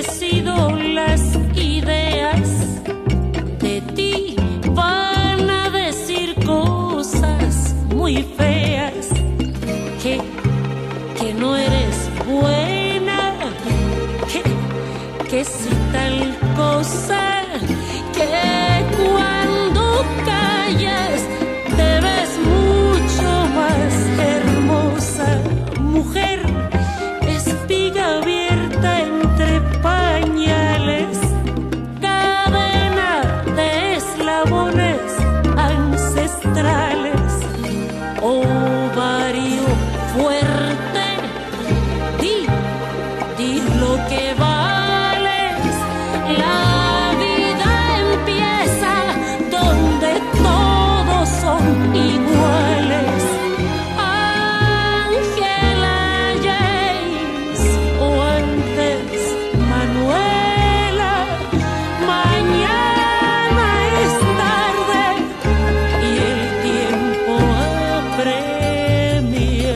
sido las ideas de ti. Van a decir cosas muy feas, que no eres buena, que si tal cosa, que cuando callas te ves mucho más hermosa. Mujer, espiga abierta entre pañales, cadena de eslabones ancestrales, ovario fuerte, di lo que vales. La vida empieza donde todos son iguales. Ángela James o antes Manuela, mañana es tarde y el tiempo apremia.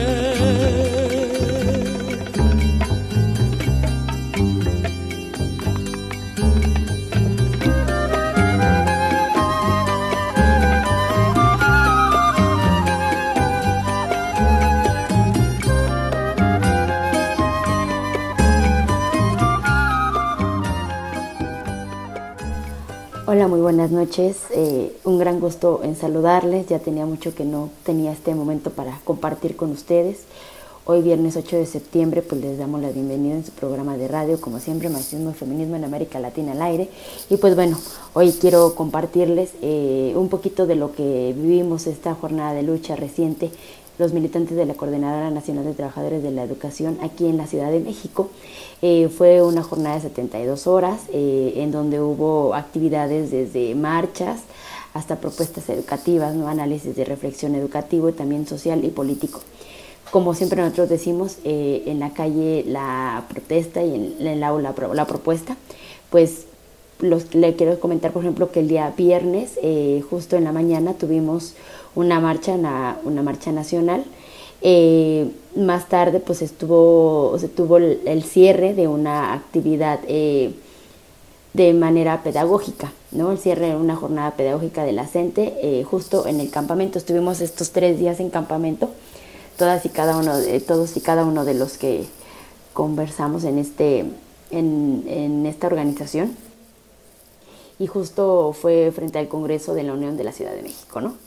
Hola, muy buenas noches. Un gran gusto en saludarles. Ya tenía mucho que no tenía este momento para compartir con ustedes. Hoy, viernes 8 de septiembre, pues les damos la bienvenida en su programa de radio, como siempre, Marxismo y Feminismo en América Latina al aire. Y pues bueno, hoy quiero compartirles un poquito de lo que vivimos esta jornada de lucha reciente, los militantes de la Coordinadora Nacional de Trabajadores de la Educación aquí en la Ciudad de México. Fue una jornada de 72 horas en donde hubo actividades desde marchas hasta propuestas educativas, ¿no? Análisis de reflexión educativo y también social y político. Como siempre nosotros decimos, en la calle la protesta y en el aula la propuesta. Pues le quiero comentar, por ejemplo, que el día viernes, justo en la mañana, tuvimos una marcha nacional. Más tarde pues se tuvo el cierre de una actividad de manera pedagógica, ¿no? El cierre de una jornada pedagógica de la CENTE, justo en el campamento. Estuvimos estos 3 días en campamento, todos y cada uno de los que conversamos en esta organización, y justo fue frente al Congreso de la Unión de la Ciudad de México, ¿no?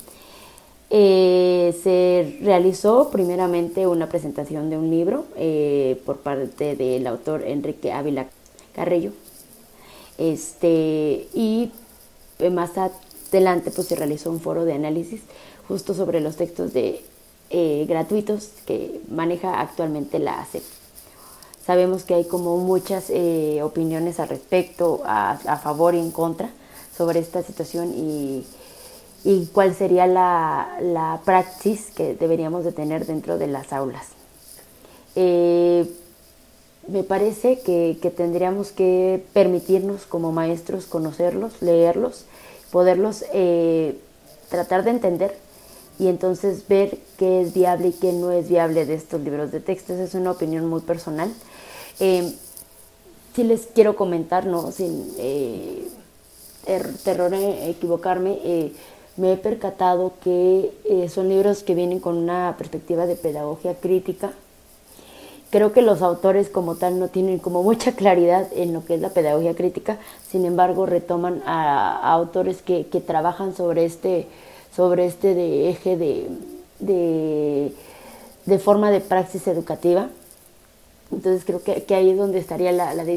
Se realizó primeramente una presentación de un libro por parte del autor Enrique Ávila Carrillo, y más adelante pues se realizó un foro de análisis justo sobre los textos gratuitos que maneja actualmente la SEP. Sabemos que hay como muchas opiniones al respecto, a favor y en contra sobre esta situación, y cuál sería la praxis que deberíamos de tener dentro de las aulas. Me parece que tendríamos que permitirnos como maestros conocerlos, leerlos, poderlos tratar de entender, y entonces ver qué es viable y qué no es viable de estos libros de texto. Esa es una opinión muy personal. Sí les quiero comentar, ¿no? Sin terror a equivocarme, me he percatado que son libros que vienen con una perspectiva de pedagogía crítica. Creo que los autores como tal no tienen como mucha claridad en lo que es la pedagogía crítica. Sin embargo, retoman a autores que trabajan sobre este eje de forma de praxis educativa. Entonces creo que ahí es donde estaría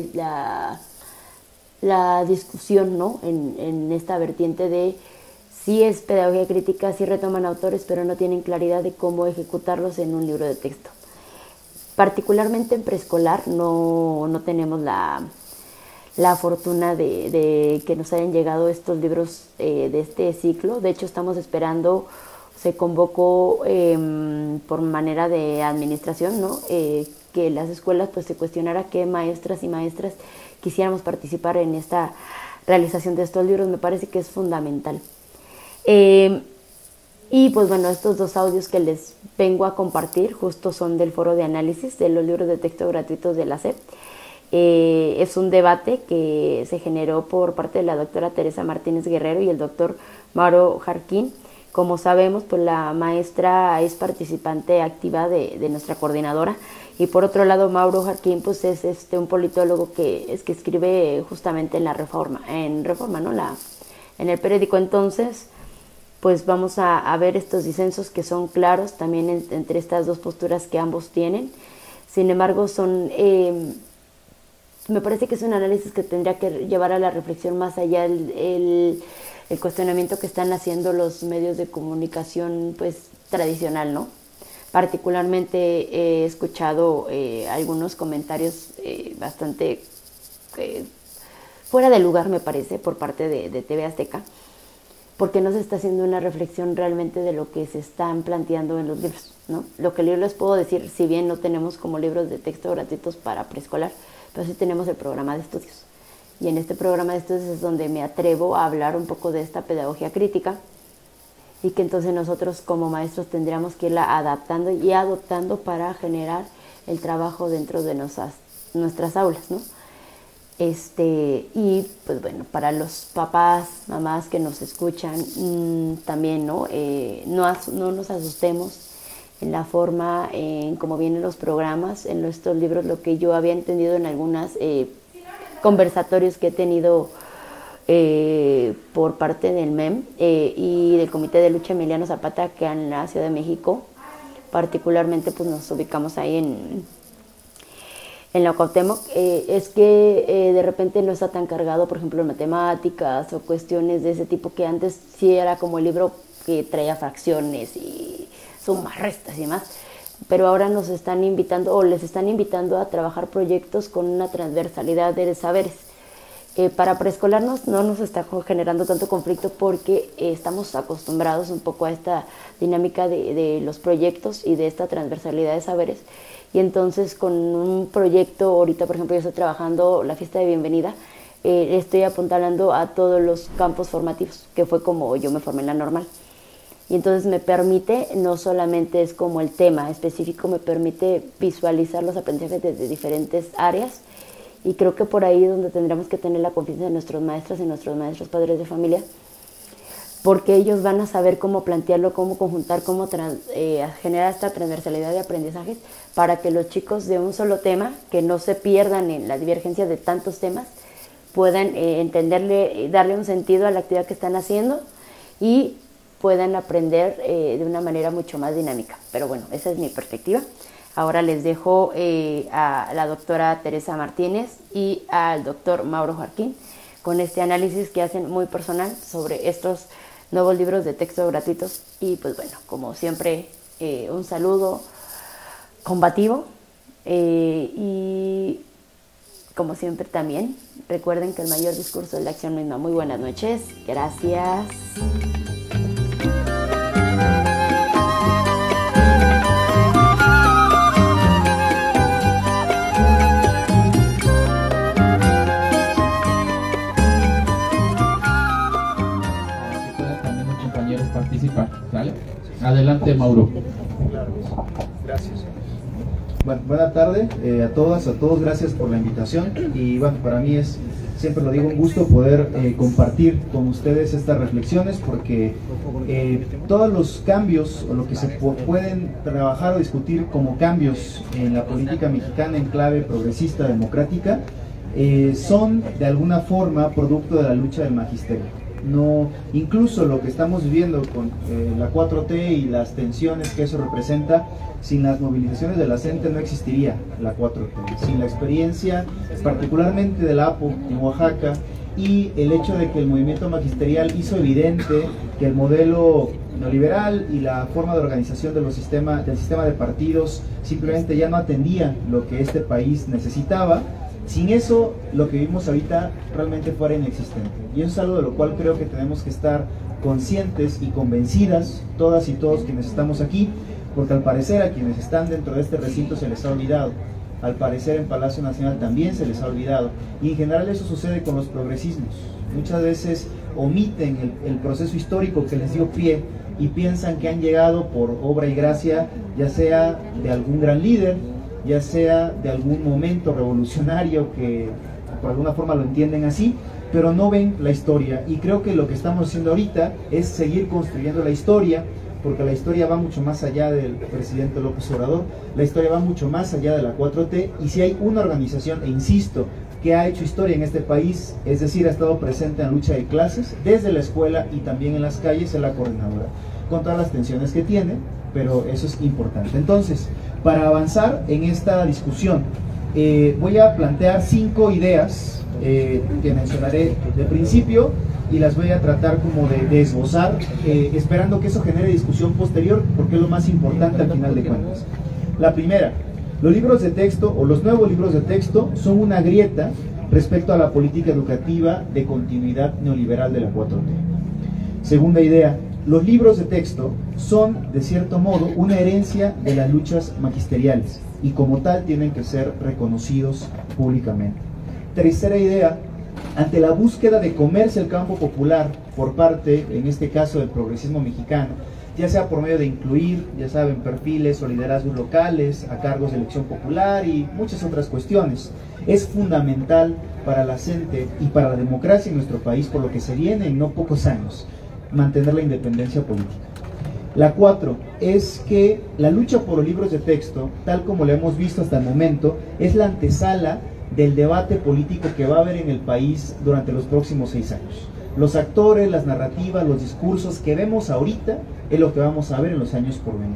la discusión, ¿no? En esta vertiente de sí es pedagogía crítica, sí retoman autores, pero no tienen claridad de cómo ejecutarlos en un libro de texto. Particularmente en preescolar no tenemos la fortuna de que nos hayan llegado estos libros de este ciclo. De hecho, estamos esperando, se convocó por manera de administración, ¿no? Que las escuelas pues se cuestionara qué maestras y maestras quisiéramos participar en esta realización de estos libros. Me parece que es fundamental. Y pues bueno, estos 2 audios que les vengo a compartir justo son del foro de análisis de los libros de texto gratuitos de la SEP. Es un debate que se generó por parte de la doctora Teresa Martínez Guerrero y el doctor Mauro Jarquín. Como sabemos, pues la maestra es participante activa de nuestra coordinadora, y por otro lado Mauro Jarquín pues es un politólogo que escribe justamente en Reforma, ¿no? En el periódico. Entonces, pues vamos a ver estos disensos que son claros también entre estas dos posturas que ambos tienen. Sin embargo, me parece que es un análisis que tendría que llevar a la reflexión más allá el cuestionamiento que están haciendo los medios de comunicación pues tradicional, ¿no? Particularmente he escuchado algunos comentarios bastante fuera de lugar, me parece, por parte de TV Azteca, porque no se está haciendo una reflexión realmente de lo que se están planteando en los libros, ¿no? Lo que yo les puedo decir, si bien no tenemos como libros de texto gratuitos para preescolar, pero sí tenemos el programa de estudios. Y en este programa de estudios es donde me atrevo a hablar un poco de esta pedagogía crítica, y que entonces nosotros como maestros tendríamos que irla adaptando y adoptando para generar el trabajo dentro de nuestras aulas, ¿no? Y pues bueno, para los papás, mamás que nos escuchan, también, ¿no? No nos asustemos en la forma en cómo vienen los programas, en estos libros. Lo que yo había entendido en algunas conversatorios que he tenido por parte del MEM y del Comité de Lucha Emiliano Zapata, que en la Ciudad de México, particularmente pues nos ubicamos ahí en la Cuauhtémoc, es que de repente no está tan cargado, por ejemplo, en matemáticas o cuestiones de ese tipo, que antes sí era como el libro que traía fracciones y sumas, restas y demás, pero ahora nos están invitando, o les están invitando a trabajar proyectos con una transversalidad de saberes. Para preescolar no nos está generando tanto conflicto, porque estamos acostumbrados un poco a esta dinámica de los proyectos y de esta transversalidad de saberes. Y entonces con un proyecto, ahorita por ejemplo yo estoy trabajando la fiesta de bienvenida, estoy apuntalando a todos los campos formativos, que fue como yo me formé en la normal. Y entonces me permite, no solamente es como el tema específico, me permite visualizar los aprendizajes desde diferentes áreas. Y creo que por ahí es donde tendremos que tener la confianza de nuestros maestras y nuestros maestros padres de familia, porque ellos van a saber cómo plantearlo, cómo conjuntar, cómo generar esta transversalidad de aprendizajes, para que los chicos de un solo tema, que no se pierdan en la divergencia de tantos temas, puedan entenderle, darle un sentido a la actividad que están haciendo y puedan aprender de una manera mucho más dinámica. Pero bueno, esa es mi perspectiva. Ahora les dejo a la doctora Teresa Martínez y al doctor Mauro Jarquín con este análisis que hacen muy personal sobre estos nuevos libros de texto gratuitos. Y pues bueno, como siempre, un saludo combativo y como siempre también recuerden que el mayor discurso es la acción misma. Muy buenas noches, gracias. Participar, ¿vale? Adelante, Mauro. Gracias. Bueno, buena tarde a todas, a todos, gracias por la invitación. Y bueno, para mí es, siempre lo digo, un gusto poder compartir con ustedes estas reflexiones, porque todos los cambios o lo que se pueden trabajar o discutir como cambios en la política mexicana en clave progresista, democrática, son de alguna forma producto de la lucha del magisterio. No, incluso lo que estamos viviendo con la 4T y las tensiones que eso representa, sin las movilizaciones de la CENTE no existiría la 4T, sin la experiencia particularmente de la APO en Oaxaca y el hecho de que el movimiento magisterial hizo evidente que el modelo neoliberal y la forma de organización del sistema de partidos simplemente ya no atendían lo que este país necesitaba. Sin eso, lo que vivimos ahorita realmente fuera inexistente. Y eso es algo de lo cual creo que tenemos que estar conscientes y convencidas, todas y todos quienes estamos aquí, porque al parecer a quienes están dentro de este recinto se les ha olvidado. Al parecer en Palacio Nacional también se les ha olvidado. Y en general eso sucede con los progresismos. Muchas veces omiten el proceso histórico que les dio pie y piensan que han llegado por obra y gracia, ya sea de algún gran líder, ya sea de algún momento revolucionario que por alguna forma lo entienden así, pero no ven la historia. Y creo que lo que estamos haciendo ahorita es seguir construyendo la historia, porque la historia va mucho más allá del presidente López Obrador, la historia va mucho más allá de la 4T, y si hay una organización, e insisto, que ha hecho historia en este país, es decir, ha estado presente en la lucha de clases, desde la escuela y también en las calles, es la coordinadora, con todas las tensiones que tiene, pero eso es importante. Entonces, para avanzar en esta discusión, voy a plantear 5 ideas que mencionaré de principio, y las voy a tratar como de esbozar, esperando que eso genere discusión posterior, porque es lo más importante al final de cuentas. La primera: los libros de texto o los nuevos libros de texto son una grieta respecto a la política educativa de continuidad neoliberal de la 4T. Segunda idea: los libros de texto son, de cierto modo, una herencia de las luchas magisteriales y como tal tienen que ser reconocidos públicamente. Tercera idea: ante la búsqueda de comerse el campo popular por parte, en este caso, del progresismo mexicano, ya sea por medio de incluir, ya saben, perfiles o liderazgos locales a cargos de elección popular y muchas otras cuestiones, es fundamental para la gente y para la democracia en nuestro país, por lo que se viene en no pocos años, mantener la independencia política. La 4 es que la lucha por los libros de texto, tal como lo hemos visto hasta el momento, es la antesala del debate político que va a haber en el país durante los próximos 6 años. Los actores, las narrativas, los discursos que vemos ahorita es lo que vamos a ver en los años por venir.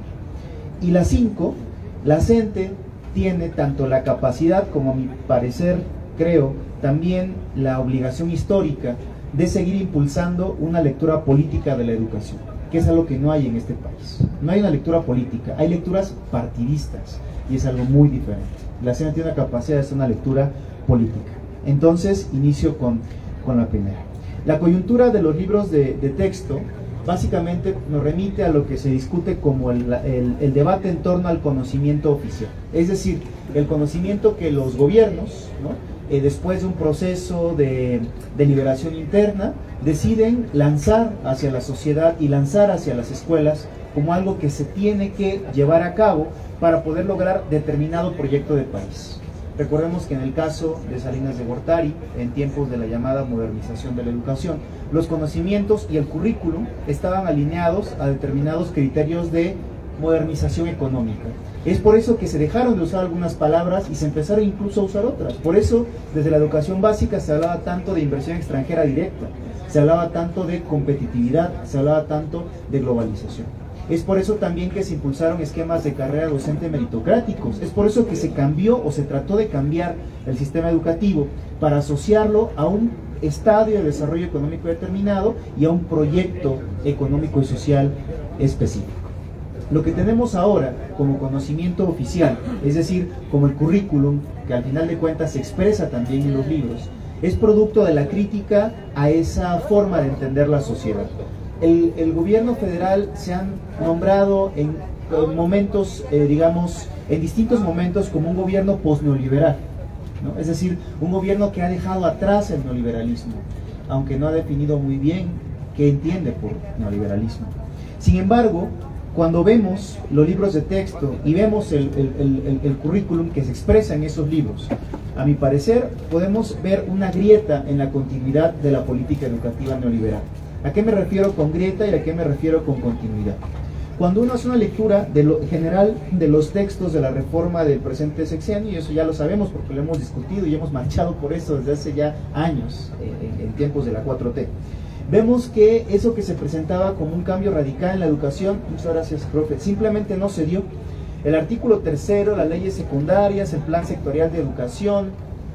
Y la 5, la CENTE tiene tanto la capacidad como, a mi parecer, creo, también la obligación histórica de seguir impulsando una lectura política de la educación, que es algo que no hay en este país. No hay una lectura política, hay lecturas partidistas, y es algo muy diferente. La CENTE tiene la capacidad de hacer una lectura política. Entonces, inicio con la primera. La coyuntura de los libros de texto básicamente nos remite a lo que se discute como el debate en torno al conocimiento oficial. Es decir, el conocimiento que los gobiernos, ¿no?, después de un proceso de deliberación interna, deciden lanzar hacia la sociedad y lanzar hacia las escuelas como algo que se tiene que llevar a cabo para poder lograr determinado proyecto de país. Recordemos que en el caso de Salinas de Gortari, en tiempos de la llamada modernización de la educación, los conocimientos y el currículum estaban alineados a determinados criterios de modernización económica. Es por eso que se dejaron de usar algunas palabras y se empezaron incluso a usar otras. Por eso, desde la educación básica se hablaba tanto de inversión extranjera directa, se hablaba tanto de competitividad, se hablaba tanto de globalización. Es por eso también que se impulsaron esquemas de carrera docente meritocráticos. Es por eso que se cambió o se trató de cambiar el sistema educativo para asociarlo a un estadio de desarrollo económico determinado y a un proyecto económico y social específico. Lo que tenemos ahora como conocimiento oficial, es decir, como el currículum, que al final de cuentas se expresa también en los libros, es producto de la crítica a esa forma de entender la sociedad. El gobierno federal se han nombrado en momentos, en distintos momentos como un gobierno posneoliberal, ¿no? Es decir, un gobierno que ha dejado atrás el neoliberalismo, aunque no ha definido muy bien qué entiende por neoliberalismo. Sin embargo, cuando vemos los libros de texto y vemos el currículum que se expresa en esos libros, a mi parecer podemos ver una grieta en la continuidad de la política educativa neoliberal. ¿A qué me refiero con grieta y a qué me refiero con continuidad? Cuando uno hace una lectura general de los textos de la reforma del presente sexenio, y eso ya lo sabemos porque lo hemos discutido y hemos marchado por eso desde hace ya años, en tiempos de la 4T, vemos que eso que se presentaba como un cambio radical en la educación, muchas gracias, profe, simplemente no se dio. El artículo 3º, las leyes secundarias, el plan sectorial de educación,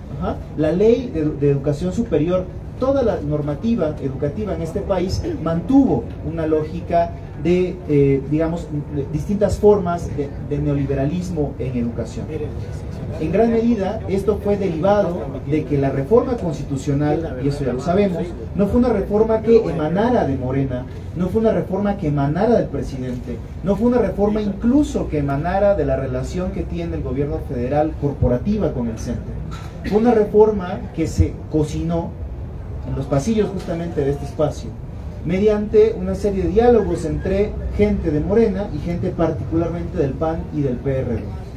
la ley de educación superior, toda la normativa educativa en este país mantuvo una lógica de, distintas formas de neoliberalismo en educación. En gran medida, esto fue derivado de que la reforma constitucional, y eso ya lo sabemos, no fue una reforma que emanara de Morena, no fue una reforma que emanara del presidente, no fue una reforma incluso que emanara de la relación que tiene el gobierno federal corporativa con el CENTE. Fue una reforma que se cocinó en los pasillos justamente de este espacio, mediante una serie de diálogos entre gente de Morena y gente particularmente del PAN y del PRD.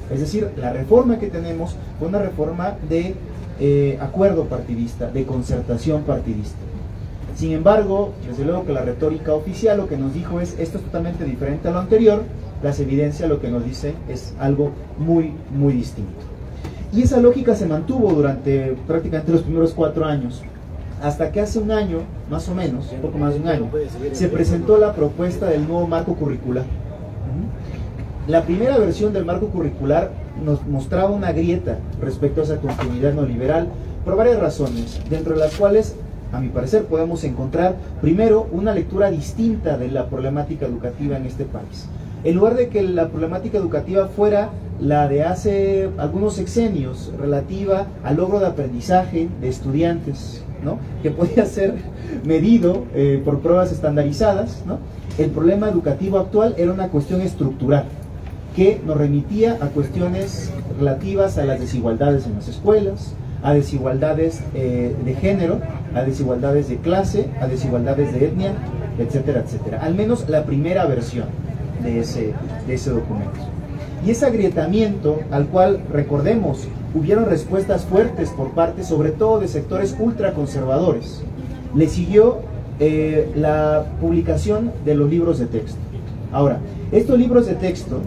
Es decir, la reforma que tenemos fue una reforma de acuerdo partidista, de concertación partidista. Sin embargo, desde luego que la retórica oficial lo que nos dijo es: esto es totalmente diferente a lo anterior. Las evidencias lo que nos dicen es algo muy, muy distinto. Y esa lógica se mantuvo durante prácticamente los primeros 4 años, hasta que hace un año, más o menos, un poco más de un año, se presentó la propuesta del nuevo marco curricular. La primera versión del marco curricular nos mostraba una grieta respecto a esa continuidad neoliberal por varias razones, dentro de las cuales, a mi parecer, podemos encontrar, primero, una lectura distinta de la problemática educativa en este país. En lugar de que la problemática educativa fuera la de hace algunos sexenios, relativa al logro de aprendizaje de estudiantes, ¿no?, que podía ser medido por pruebas estandarizadas, ¿no?, el problema educativo actual era una cuestión estructural, que nos remitía a cuestiones relativas a las desigualdades en las escuelas, a desigualdades de género, a desigualdades de clase, a desigualdades de etnia, etcétera, etcétera. Al menos la primera versión de ese documento. Y ese agrietamiento, al cual, recordemos, hubieron respuestas fuertes por parte, sobre todo, de sectores ultraconservadores, le siguió la publicación de los libros de texto. Ahora, estos libros de texto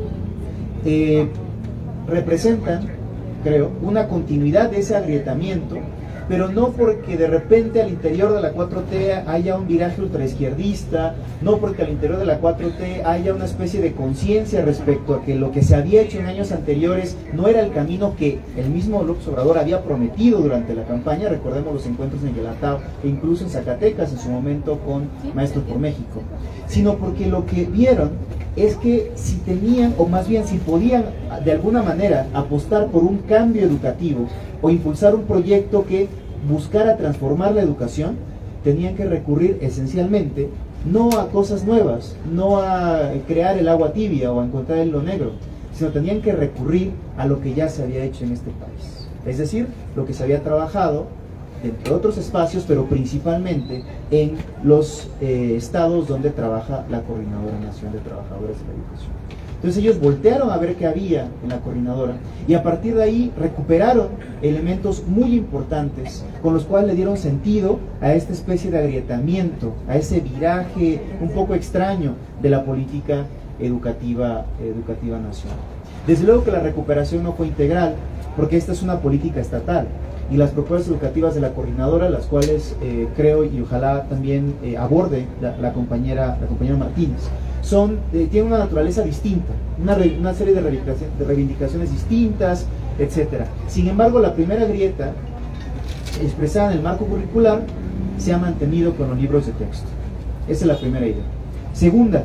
representan, creo, una continuidad de ese agrietamiento, pero no porque de repente al interior de la 4T haya un viraje ultraizquierdista, no porque al interior de la 4T haya una especie de conciencia respecto a que lo que se había hecho en años anteriores no era el camino que el mismo López Obrador había prometido durante la campaña. Recordemos los encuentros en Guelatao e incluso en Zacatecas en su momento con Maestros por México, sino porque lo que vieron es que si tenían, o más bien si podían de alguna manera apostar por un cambio educativo o impulsar un proyecto que buscara transformar la educación, tenían que recurrir esencialmente no a cosas nuevas, no a crear el agua tibia o a encontrar el hilo negro, sino tenían que recurrir a lo que ya se había hecho en este país, es decir, lo que se había trabajado entre otros espacios, pero principalmente en los estados donde trabaja la Coordinadora Nacional de Trabajadores de la Educación. Entonces ellos voltearon a ver qué había en la coordinadora y a partir de ahí recuperaron elementos muy importantes con los cuales le dieron sentido a esta especie de agrietamiento, a ese viraje un poco extraño de la política educativa nacional. Desde luego que la recuperación no fue integral, porque esta es una política estatal y las propuestas educativas de la coordinadora, las cuales creo y ojalá también aborde la compañera Martínez, tienen una naturaleza distinta, una serie de reivindicaciones distintas, etc. Sin embargo, la primera grieta expresada en el marco curricular se ha mantenido con los libros de texto. Esa es la primera idea. Segunda,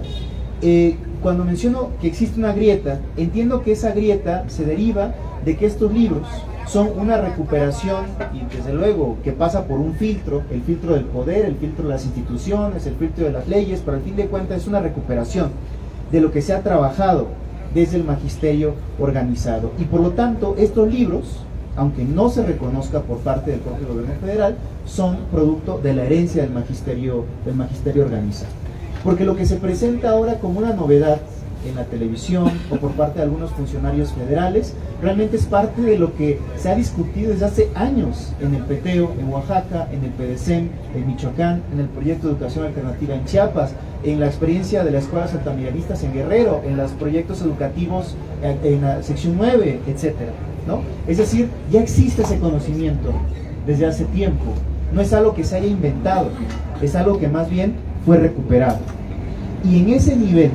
cuando menciono que existe una grieta, entiendo que esa grieta se deriva de que estos libros son una recuperación, y desde luego que pasa por un filtro, el filtro del poder, el filtro de las instituciones, el filtro de las leyes, pero al fin de cuentas es una recuperación de lo que se ha trabajado desde el magisterio organizado. Y por lo tanto, estos libros, aunque no se reconozca por parte del propio gobierno federal, son producto de la herencia del magisterio organizado. Porque lo que se presenta ahora como una novedad en la televisión o por parte de algunos funcionarios federales, realmente es parte de lo que se ha discutido desde hace años en el PTEO, en Oaxaca, en el PEDECEM, en Michoacán, en el proyecto de educación alternativa en Chiapas, en la experiencia de las escuelas altamiranistas en Guerrero, en los proyectos educativos en la sección 9, etcétera, ¿no? Es decir, ya existe ese conocimiento desde hace tiempo, no es algo que se haya inventado, es algo que más bien fue recuperado. Y en ese nivel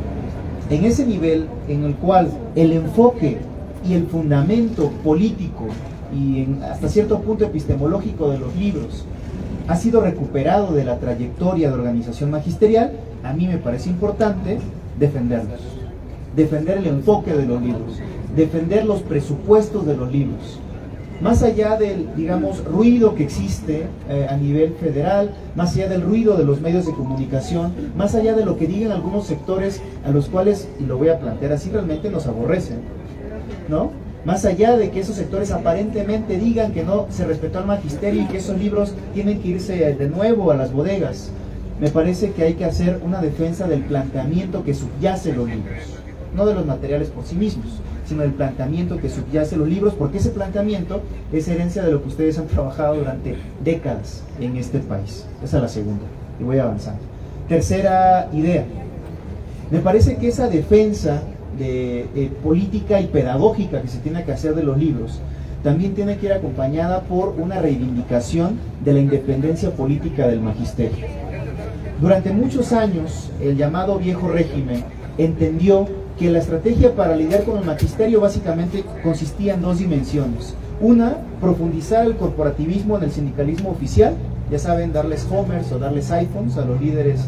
en el cual el enfoque y el fundamento político y hasta cierto punto epistemológico de los libros ha sido recuperado de la trayectoria de organización magisterial, a mí me parece importante defenderlos, defender el enfoque de los libros, defender los presupuestos de los libros. Más allá del, digamos, ruido que existe a nivel federal, más allá del ruido de los medios de comunicación, más allá de lo que digan algunos sectores a los cuales, y lo voy a plantear así, realmente nos aborrecen, ¿no? Más allá de que esos sectores aparentemente digan que no se respetó al magisterio y que esos libros tienen que irse de nuevo a las bodegas, me parece que hay que hacer una defensa del planteamiento que subyace los libros, no de los materiales por sí mismos, sino del planteamiento que subyace los libros, porque ese planteamiento es herencia de lo que ustedes han trabajado durante décadas en este país. Esa es la segunda, y voy avanzando. Tercera idea. Me parece que esa defensa de política y pedagógica que se tiene que hacer de los libros también tiene que ir acompañada por una reivindicación de la independencia política del magisterio. Durante muchos años, el llamado viejo régimen entendió que la estrategia para lidiar con el magisterio básicamente consistía en dos dimensiones. Una, profundizar el corporativismo en el sindicalismo oficial, ya saben, darles homers o darles iPhones a los líderes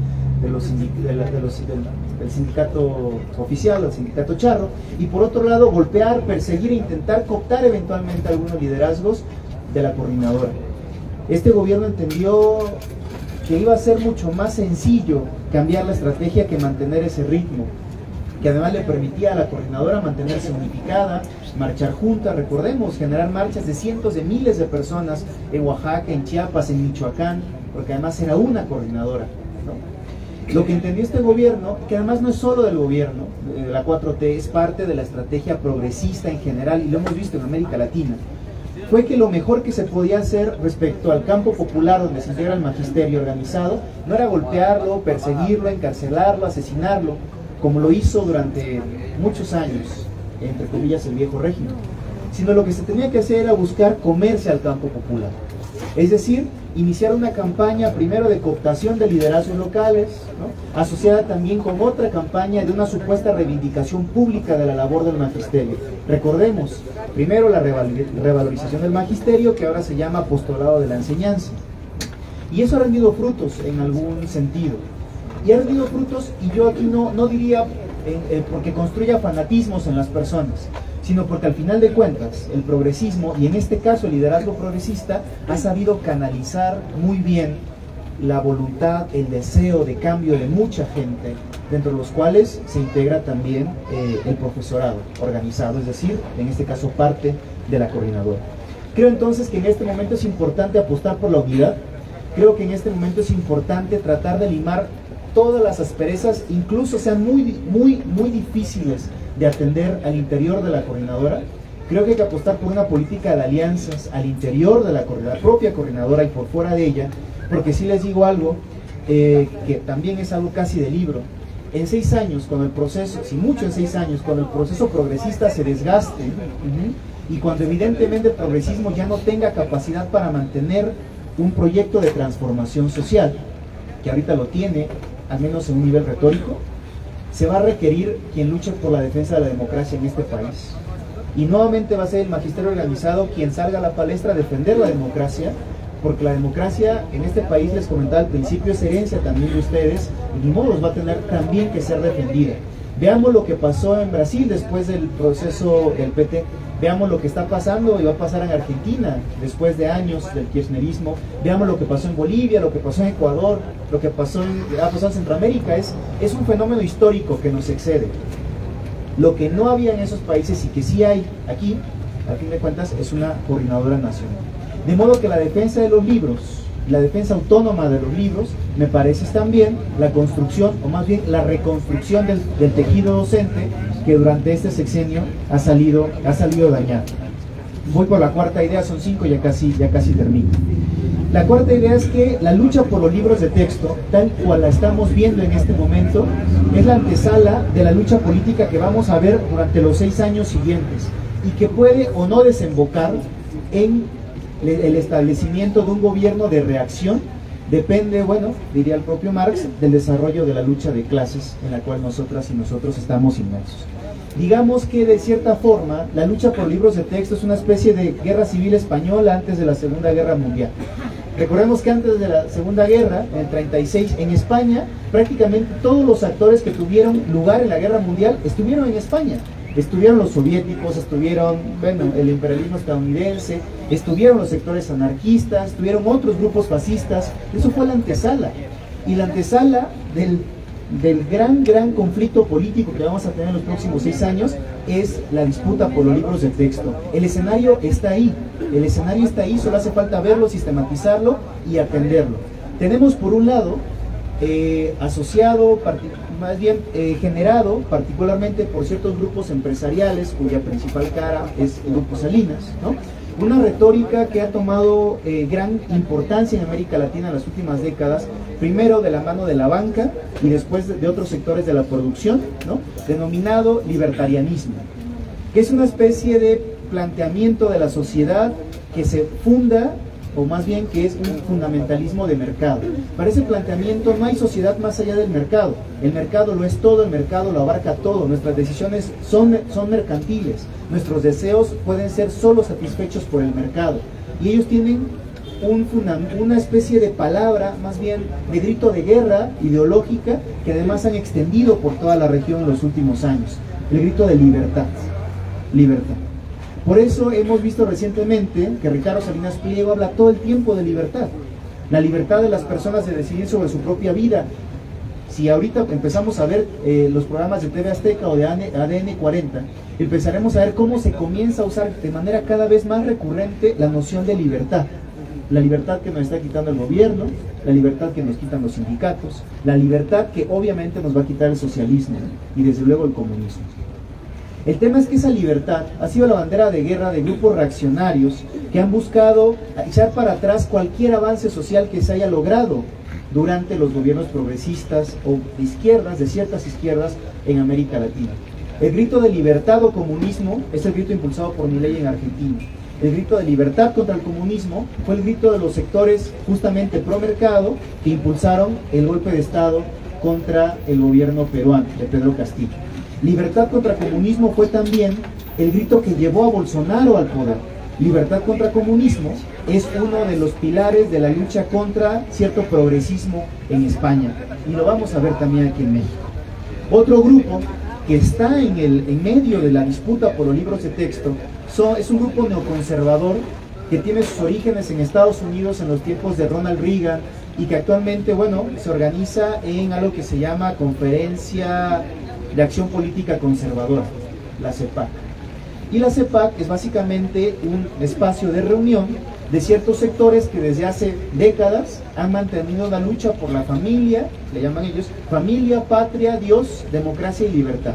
del sindicato oficial, del sindicato charro, y por otro lado golpear, perseguir e intentar cooptar eventualmente algunos liderazgos de la coordinadora. Este gobierno entendió que iba a ser mucho más sencillo cambiar la estrategia que mantener ese ritmo, que además le permitía a la coordinadora mantenerse unificada, marchar juntas, recordemos, generar marchas de cientos de miles de personas en Oaxaca, en Chiapas, en Michoacán, porque además era una coordinadora, ¿no? Lo que entendió este gobierno, que además no es solo del gobierno, la 4T es parte de la estrategia progresista en general, y lo hemos visto en América Latina, fue que lo mejor que se podía hacer respecto al campo popular donde se integra el magisterio organizado, no era golpearlo, perseguirlo, encarcelarlo, asesinarlo, como lo hizo durante muchos años, entre comillas, el viejo régimen, sino lo que se tenía que hacer era buscar comerse al campo popular. Es decir, iniciar una campaña primero de cooptación de liderazgos locales, ¿no?, asociada también con otra campaña de una supuesta reivindicación pública de la labor del magisterio. Recordemos, primero la revalorización del magisterio, que ahora se llama apostolado de la enseñanza. Y eso ha rendido frutos en algún sentido. Y ha rendido frutos, y yo aquí no diría porque construya fanatismos en las personas, sino porque al final de cuentas el progresismo, y en este caso el liderazgo progresista, ha sabido canalizar muy bien la voluntad, el deseo de cambio de mucha gente, dentro de los cuales se integra también el profesorado organizado, es decir, en este caso parte de la coordinadora. Creo entonces que en este momento es importante apostar por la unidad. Creo que en este momento es importante tratar de limar todas las asperezas, incluso sean muy difíciles de atender al interior de la coordinadora. Creo que hay que apostar por una política de alianzas al interior de la propia coordinadora y por fuera de ella, porque si les digo algo, que también es algo casi de libro. En 6 años, cuando el proceso, si mucho en 6 años, cuando el proceso progresista se desgaste, y cuando evidentemente el progresismo ya no tenga capacidad para mantener un proyecto de transformación social, que ahorita lo tiene, al menos en un nivel retórico, se va a requerir quien luche por la defensa de la democracia en este país. Y nuevamente va a ser el magisterio organizado quien salga a la palestra a defender la democracia, porque la democracia en este país, les comentaba al principio, es herencia también de ustedes, y ni modo, va a tener también que ser defendida. Veamos lo que pasó en Brasil después del proceso del PT. Veamos lo que está pasando y va a pasar en Argentina después de años del kirchnerismo. Veamos lo que pasó en Bolivia, lo que pasó en Ecuador, lo que ha pasado en Centroamérica. Es un fenómeno histórico que nos excede. Lo que no había en esos países y que sí hay aquí, a fin de cuentas, es una coordinadora nacional. De modo que la defensa de los libros, la defensa autónoma de los libros, me parece también la construcción, o más bien la reconstrucción del tejido docente que durante este sexenio ha salido dañado. Voy por la cuarta idea, son 5, ya casi termino. La cuarta idea es que la lucha por los libros de texto, tal cual la estamos viendo en este momento, es la antesala de la lucha política que vamos a ver durante los 6 años siguientes, y que puede o no desembocar en el establecimiento de un gobierno de reacción. Depende, bueno, diría el propio Marx, del desarrollo de la lucha de clases en la cual nosotras y nosotros estamos inmersos. Digamos que de cierta forma la lucha por libros de texto es una especie de guerra civil española antes de la Segunda Guerra Mundial. Recordemos que antes de la Segunda Guerra, en el 36, en España, prácticamente todos los actores que tuvieron lugar en la Guerra Mundial estuvieron en España. Estuvieron los soviéticos, estuvieron, el imperialismo estadounidense, estuvieron los sectores anarquistas, estuvieron otros grupos fascistas. Eso fue la antesala. Y la antesala del gran conflicto político que vamos a tener en los próximos 6 años es la disputa por los libros de texto. El escenario está ahí, solo hace falta verlo, sistematizarlo y atenderlo. Tenemos por un lado asociado más bien generado particularmente por ciertos grupos empresariales cuya principal cara es el Grupo Salinas, ¿no? Una retórica que ha tomado gran importancia en América Latina en las últimas décadas, primero de la mano de la banca y después de otros sectores de la producción, ¿no? Denominado libertarianismo, que es una especie de planteamiento de la sociedad que se funda, o más bien que es un fundamentalismo de mercado. Para ese planteamiento no hay sociedad más allá del mercado. El mercado lo es todo, el mercado lo abarca todo. Nuestras decisiones son mercantiles. Nuestros deseos pueden ser solo satisfechos por el mercado. Y ellos tienen una especie de palabra, más bien de grito de guerra ideológica, que además han extendido por toda la región en los últimos años. El grito de libertad. Libertad. Por eso hemos visto recientemente que Ricardo Salinas Pliego habla todo el tiempo de libertad. La libertad de las personas de decidir sobre su propia vida. Si ahorita empezamos a ver los programas de TV Azteca o de ADN 40, empezaremos a ver cómo se comienza a usar de manera cada vez más recurrente la noción de libertad. La libertad que nos está quitando el gobierno, la libertad que nos quitan los sindicatos, la libertad que obviamente nos va a quitar el socialismo y desde luego el comunismo. El tema es que esa libertad ha sido la bandera de guerra de grupos reaccionarios que han buscado echar para atrás cualquier avance social que se haya logrado durante los gobiernos progresistas o de izquierdas, de ciertas izquierdas en América Latina. El grito de libertad o comunismo es el grito impulsado por Milei en Argentina. El grito de libertad contra el comunismo fue el grito de los sectores justamente pro mercado que impulsaron el golpe de Estado contra el gobierno peruano de Pedro Castillo. Libertad contra comunismo fue también el grito que llevó a Bolsonaro al poder. Libertad contra comunismo es uno de los pilares de la lucha contra cierto progresismo en España, y lo vamos a ver también aquí en México. Otro grupo que está en medio de la disputa por los libros de texto es un grupo neoconservador que tiene sus orígenes en Estados Unidos en los tiempos de Ronald Reagan y que actualmente, bueno, se organiza en algo que se llama Conferencia de Acción Política Conservadora, la CEPAC. Y la CEPAC es básicamente un espacio de reunión de ciertos sectores que desde hace décadas han mantenido la lucha por la familia, le llaman ellos, familia, patria, Dios, democracia y libertad.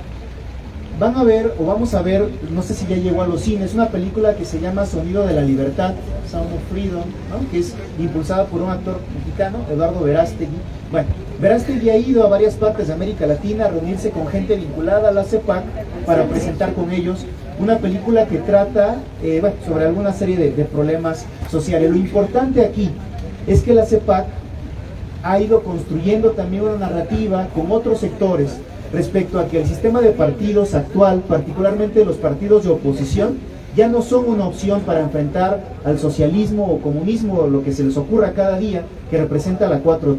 Van a ver, o vamos a ver, no sé si ya llegó a los cines, una película que se llama Sonido de la Libertad, Sound of Freedom, ¿no? Que es impulsada por un actor mexicano, Eduardo Verástegui. Bueno, Verástegui ha ido a varias partes de América Latina a reunirse con gente vinculada a la CEPAC para presentar con ellos una película que trata sobre alguna serie de problemas sociales. Lo importante aquí es que la CEPAC ha ido construyendo también una narrativa con otros sectores respecto a que el sistema de partidos actual, particularmente los partidos de oposición, ya no son una opción para enfrentar al socialismo o comunismo o lo que se les ocurra cada día que representa la 4T.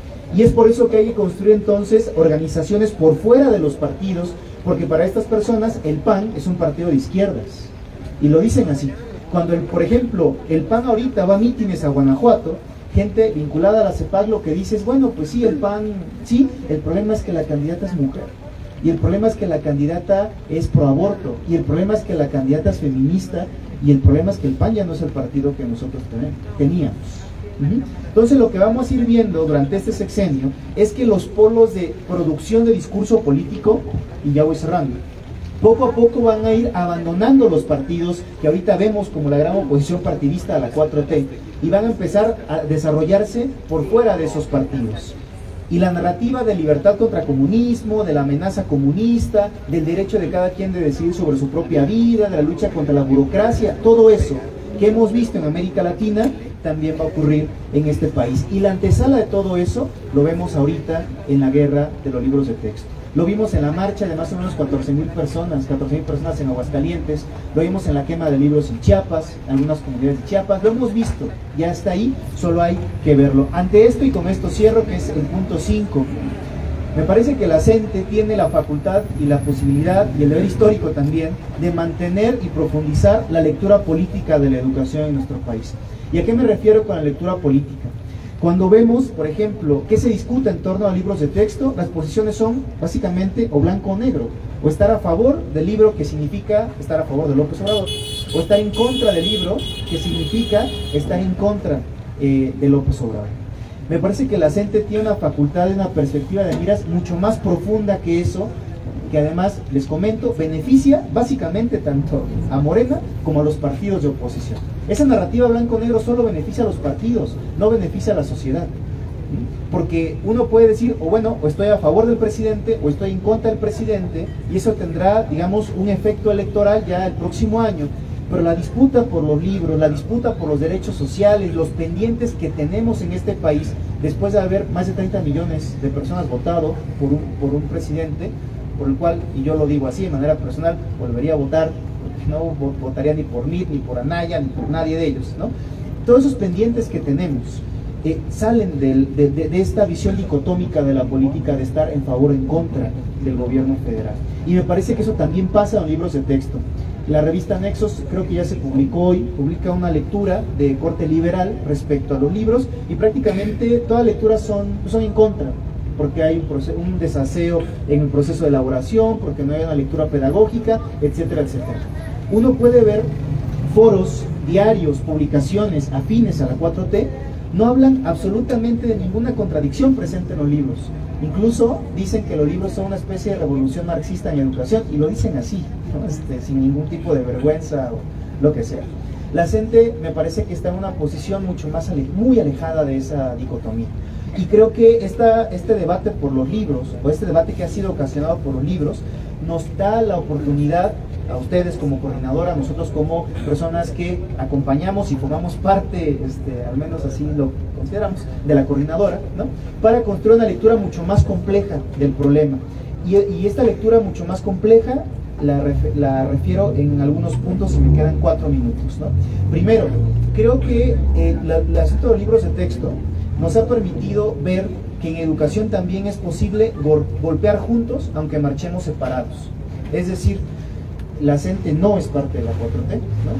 Y es por eso que hay que construir entonces organizaciones por fuera de los partidos, porque para estas personas el PAN es un partido de izquierdas. Y lo dicen así. Cuando, por ejemplo, el PAN ahorita va a mítines a Guanajuato, gente vinculada a la CEPAC lo que dice es, bueno, pues sí, el PAN, sí, el problema es que la candidata es mujer. Y el problema es que la candidata es pro aborto. Y el problema es que la candidata es feminista. Y el problema es que el PAN ya no es el partido que nosotros teníamos. Entonces lo que vamos a ir viendo durante este sexenio es que los polos de producción de discurso político, y ya voy cerrando, poco a poco van a ir abandonando los partidos que ahorita vemos como la gran oposición partidista a la 4T y van a empezar a desarrollarse por fuera de esos partidos. Y la narrativa de libertad contra comunismo, de la amenaza comunista, del derecho de cada quien de decidir sobre su propia vida, de la lucha contra la burocracia, todo eso que hemos visto en América Latina también va a ocurrir en este país. Y la antesala de todo eso lo vemos ahorita en la guerra de los libros de texto. Lo vimos en la marcha de más o menos 14,000 personas en Aguascalientes, lo vimos en la quema de libros en Chiapas, en algunas comunidades de Chiapas, lo hemos visto, ya está ahí, solo hay que verlo. Ante esto, y con esto cierro, que es el punto 5, me parece que la CENTE tiene la facultad y la posibilidad, y el deber histórico también, de mantener y profundizar la lectura política de la educación en nuestro país. ¿Y a qué me refiero con la lectura política? Cuando vemos, por ejemplo, qué se discute en torno a libros de texto, las posiciones son básicamente o blanco o negro, o estar a favor del libro, que significa estar a favor de López Obrador, o estar en contra del libro, que significa estar en contra de López Obrador. Me parece que la CENTE tiene una facultad y una perspectiva de miras mucho más profunda que eso, que además, les comento, beneficia básicamente tanto a Morena como a los partidos de oposición. Esa narrativa blanco-negro solo beneficia a los partidos, no beneficia a la sociedad. Porque uno puede decir, o bueno, o estoy a favor del presidente o estoy en contra del presidente, y eso tendrá, digamos, un efecto electoral ya el próximo año. Pero la disputa por los libros, la disputa por los derechos sociales, los pendientes que tenemos en este país, después de haber más de 30 millones de personas votado por un presidente, por el cual, y yo lo digo así de manera personal, volvería a votar, porque no votaría ni por mí, ni por Anaya, ni por nadie de ellos, ¿no? Todos esos pendientes que tenemos salen de esta visión dicotómica de la política de estar en favor o en contra del gobierno federal. Y me parece que eso también pasa en los libros de texto. La revista Nexos, creo que ya se publicó hoy, publica una lectura de corte liberal respecto a los libros, y prácticamente todas las lecturas son en contra, porque hay un desaseo en el proceso de elaboración, porque no hay una lectura pedagógica, etcétera, etcétera. Uno puede ver foros, diarios, publicaciones afines a la 4T, no hablan absolutamente de ninguna contradicción presente en los libros. Incluso dicen que los libros son una especie de revolución marxista en educación, y lo dicen así, ¿no? Sin ningún tipo de vergüenza o lo que sea. La CENTE me parece que está en una posición mucho más muy alejada de esa dicotomía. Y creo que este debate por los libros, o este debate que ha sido ocasionado por los libros, nos da la oportunidad, a ustedes como coordinadora, a nosotros como personas que acompañamos y formamos parte, al menos así lo consideramos, de la coordinadora, ¿no? Para construir una lectura mucho más compleja del problema. Y esta lectura mucho más compleja la refiero en algunos puntos, y me quedan 4 minutos, ¿no? Primero, creo que el asunto de los libros de texto nos ha permitido ver que en educación también es posible golpear juntos, aunque marchemos separados. Es decir, la CENTE no es parte de la 4T,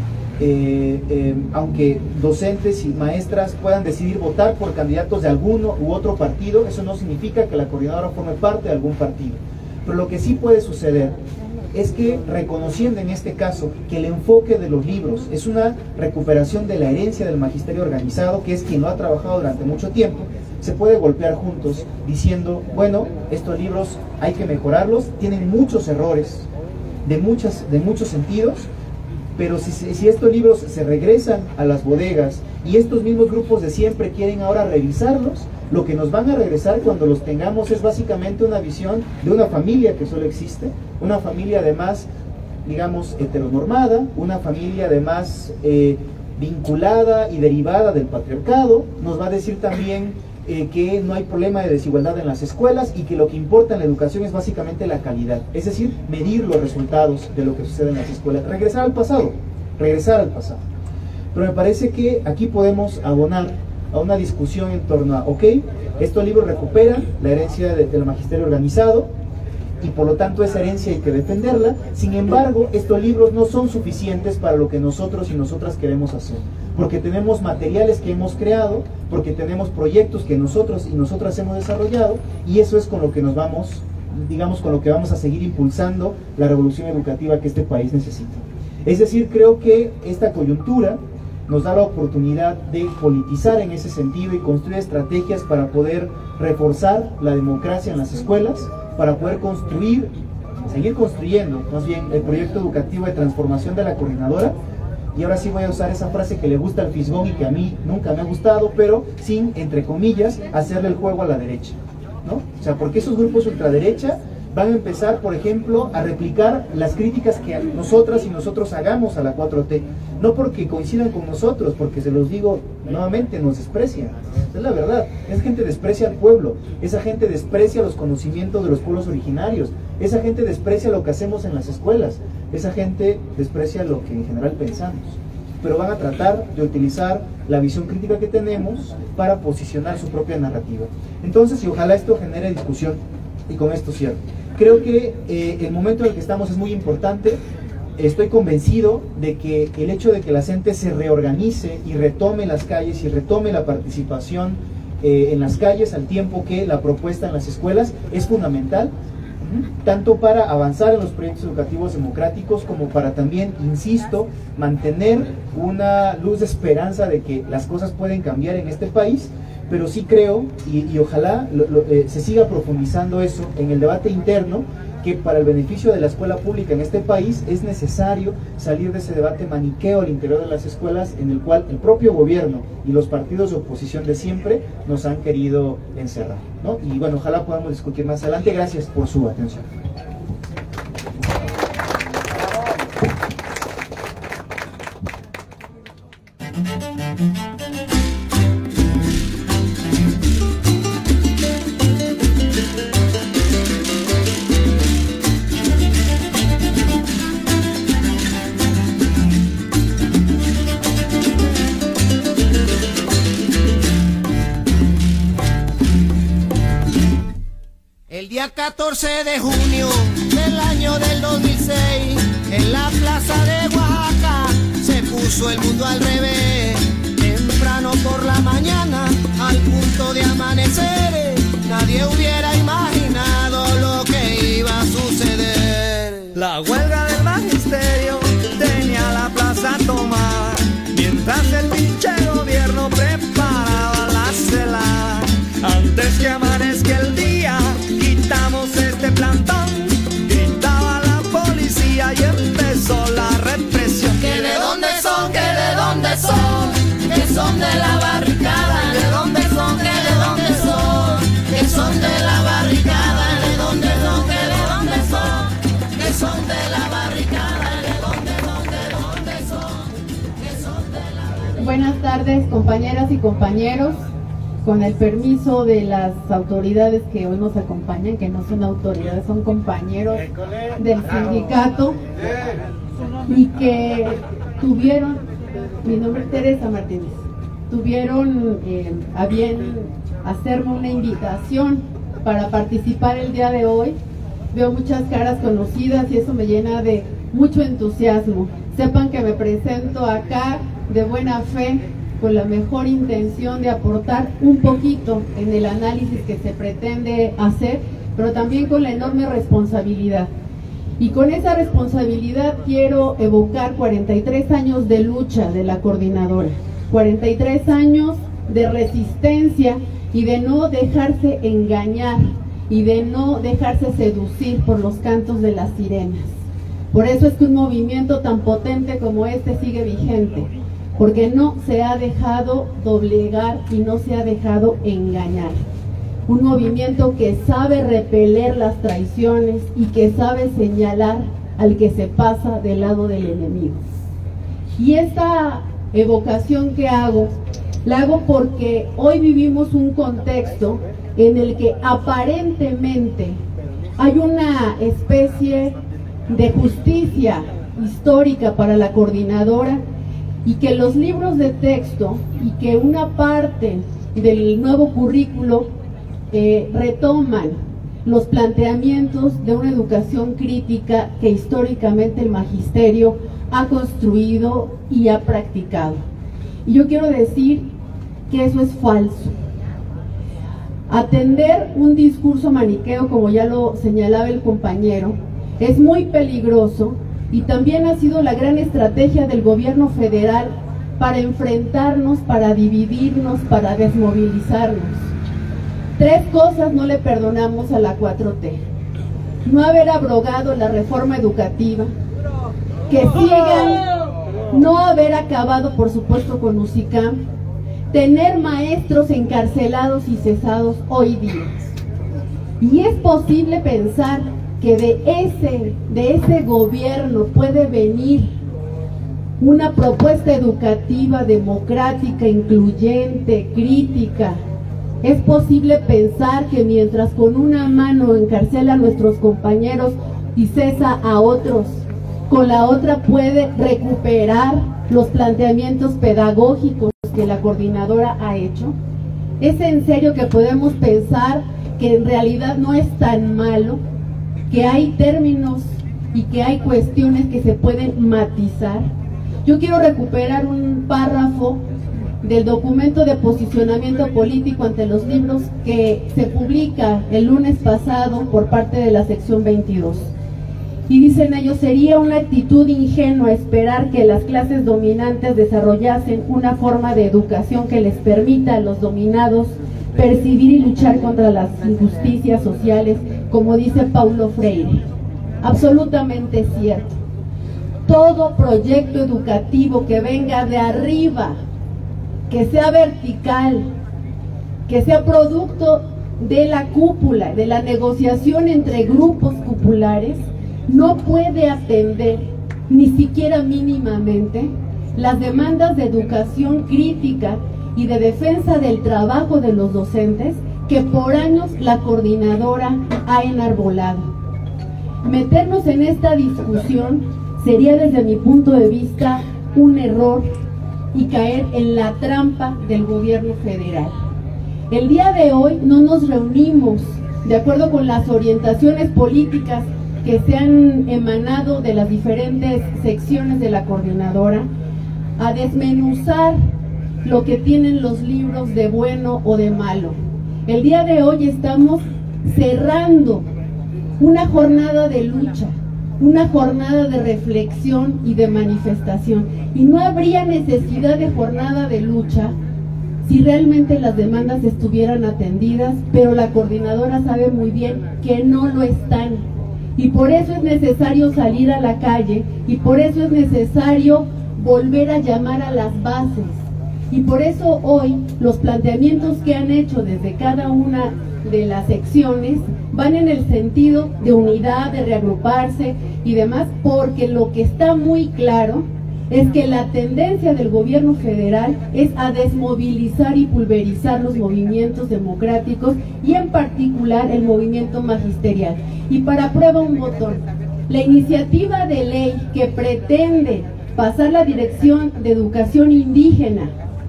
¿no? Aunque docentes y maestras puedan decidir votar por candidatos de alguno u otro partido, eso no significa que la coordinadora forme parte de algún partido. Pero lo que sí puede suceder es que, reconociendo en este caso que el enfoque de los libros es una recuperación de la herencia del magisterio organizado, que es quien lo ha trabajado durante mucho tiempo, se puede golpear juntos diciendo, bueno, estos libros hay que mejorarlos, tienen muchos errores de muchos sentidos, pero si estos libros se regresan a las bodegas y estos mismos grupos de siempre quieren ahora revisarlos, lo que nos van a regresar cuando los tengamos es básicamente una visión de una familia que solo existe, una familia además, digamos, heteronormada, una familia además vinculada y derivada del patriarcado. Nos va a decir también que no hay problema de desigualdad en las escuelas, y que lo que importa en la educación es básicamente la calidad, es decir, medir los resultados de lo que sucede en las escuelas, regresar al pasado. Pero me parece que aquí podemos abonar a una discusión en torno a, ok, estos libros recuperan la herencia del magisterio organizado, y por lo tanto esa herencia hay que defenderla. Sin embargo, estos libros no son suficientes para lo que nosotros y nosotras queremos hacer, porque tenemos materiales que hemos creado, porque tenemos proyectos que nosotros y nosotras hemos desarrollado, y eso es con lo que nos vamos, digamos, con lo que vamos a seguir impulsando la revolución educativa que este país necesita. Es decir, creo que esta coyuntura nos da la oportunidad de politizar en ese sentido y construir estrategias para poder reforzar la democracia en las escuelas, para poder seguir construyendo más bien el proyecto educativo de transformación de la coordinadora. Y ahora sí voy a usar esa frase que le gusta al Fisgón y que a mí nunca me ha gustado, pero sin, entre comillas, hacerle el juego a la derecha, ¿no? O sea, porque esos grupos ultraderecha van a empezar, por ejemplo, a replicar las críticas que nosotras y nosotros hagamos a la 4T, no porque coincidan con nosotros, porque se los digo nuevamente, nos desprecian. Es la verdad, esa gente desprecia al pueblo, esa gente desprecia los conocimientos de los pueblos originarios, esa gente desprecia lo que hacemos en las escuelas, esa gente desprecia lo que en general pensamos. Pero van a tratar de utilizar la visión crítica que tenemos para posicionar su propia narrativa. Entonces, y ojalá esto genere discusión, y con esto cierro. Creo que el momento en el que estamos es muy importante. Estoy convencido de que el hecho de que la CENTE se reorganice y retome las calles y retome la participación en las calles al tiempo que la propuesta en las escuelas es fundamental, tanto para avanzar en los proyectos educativos democráticos como para también, insisto, mantener una luz de esperanza de que las cosas pueden cambiar en este país, pero sí creo, y ojalá se siga profundizando eso en el debate interno, que para el beneficio de la escuela pública en este país es necesario salir de ese debate maniqueo al interior de las escuelas, en el cual el propio gobierno y los partidos de oposición de siempre nos han querido encerrar, ¿no? Y bueno, ojalá podamos discutir más adelante. Gracias por su atención. El día 14 de junio del año del 2006, en la plaza de Oaxaca, se puso el mundo al revés. Temprano por la mañana, al punto de amanecer, nadie hubiera imaginado lo que iba a suceder. La huelga del magisterio tenía la plaza a tomar, mientras el pinche gobierno preparaba la cela. Antes que amanezca el día, quitamos este plantón, gritaba la policía y empezó la represión. Que de dónde son, que de dónde son, que son de la barricada. De dónde son, que de dónde son, que son de la barricada. De dónde son, que de dónde son, que son de la barricada. De dónde son, que de dónde son, que son de la barricada. Buenas tardes, compañeras y compañeros. Con el permiso de las autoridades que hoy nos acompañan, que no son autoridades, son compañeros del sindicato, y que tuvieron, mi nombre es Teresa Martínez, tuvieron a bien hacerme una invitación para participar el día de hoy. Veo muchas caras conocidas y eso me llena de mucho entusiasmo. Sepan que me presento acá de buena fe, con la mejor intención de aportar un poquito en el análisis que se pretende hacer, pero también con la enorme responsabilidad. Y con esa responsabilidad quiero evocar 43 años de lucha de la coordinadora, 43 años de resistencia y de no dejarse engañar y de no dejarse seducir por los cantos de las sirenas. Por eso es que un movimiento tan potente como este sigue vigente, porque no se ha dejado doblegar y no se ha dejado engañar. Un movimiento que sabe repeler las traiciones y que sabe señalar al que se pasa del lado del enemigo. Y esta evocación que hago, la hago porque hoy vivimos un contexto en el que aparentemente hay una especie de justicia histórica para la coordinadora, y que los libros de texto y que una parte del nuevo currículo retoman los planteamientos de una educación crítica que históricamente el magisterio ha construido y ha practicado. Y yo quiero decir que eso es falso. Atender un discurso maniqueo, como ya lo señalaba el compañero, es muy peligroso. Y también ha sido la gran estrategia del gobierno federal para enfrentarnos, para dividirnos, para desmovilizarnos. 3 cosas no le perdonamos a la 4T. No haber abrogado la reforma educativa, que sigan, no haber acabado, por supuesto, con UCICAM, tener maestros encarcelados y cesados hoy día. Y es posible pensar que de ese gobierno puede venir una propuesta educativa democrática, incluyente, crítica. Es posible pensar que mientras con una mano encarcela a nuestros compañeros y cesa a otros, con la otra puede recuperar los planteamientos pedagógicos que la coordinadora ha hecho. ¿Es en serio que podemos pensar que en realidad no es tan malo, que hay términos y que hay cuestiones que se pueden matizar? Yo quiero recuperar un párrafo del documento de posicionamiento político ante los libros que se publica el lunes pasado por parte de la sección 22. Y dicen ellos, sería una actitud ingenua esperar que las clases dominantes desarrollasen una forma de educación que les permita a los dominados percibir y luchar contra las injusticias sociales, como dice Paulo Freire. Absolutamente cierto. Todo proyecto educativo que venga de arriba, que sea vertical, que sea producto de la cúpula, de la negociación entre grupos cupulares, no puede atender, ni siquiera mínimamente, las demandas de educación crítica y de defensa del trabajo de los docentes que por años la coordinadora ha enarbolado. Meternos en esta discusión sería, desde mi punto de vista, un error y caer en la trampa del gobierno federal. El día de hoy no nos reunimos de acuerdo con las orientaciones políticas que se han emanado de las diferentes secciones de la coordinadora a desmenuzar lo que tienen los libros de bueno o de malo. El día de hoy estamos cerrando una jornada de lucha, una jornada de reflexión y de manifestación, y no habría necesidad de jornada de lucha si realmente las demandas estuvieran atendidas, pero la coordinadora sabe muy bien que no lo están, y por eso es necesario salir a la calle, y por eso es necesario volver a llamar a las bases, y por eso hoy los planteamientos que han hecho desde cada una de las secciones van en el sentido de unidad, de reagruparse y demás, porque lo que está muy claro es que la tendencia del gobierno federal es a desmovilizar y pulverizar los movimientos democráticos y en particular el movimiento magisterial. Y para prueba un botón, la iniciativa de ley que pretende pasar la Dirección de Educación Indígena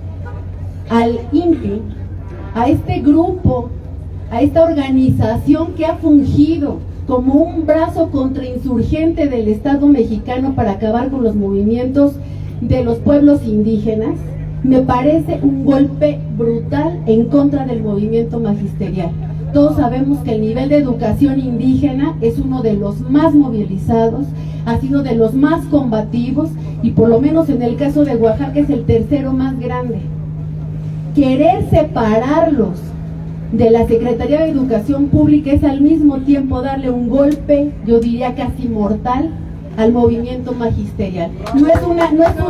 al INPI, a este grupo, a esta organización que ha fungido como un brazo contrainsurgente del Estado mexicano para acabar con los movimientos de los pueblos indígenas, me parece un golpe brutal en contra del movimiento magisterial. Todos sabemos que el nivel de educación indígena es uno de los más movilizados, ha sido de los más combativos, y por lo menos en el caso de Oaxaca es el tercero más grande. Querer separarlos de la Secretaría de Educación Pública es al mismo tiempo darle un golpe, yo diría casi mortal, al movimiento magisterial. No es una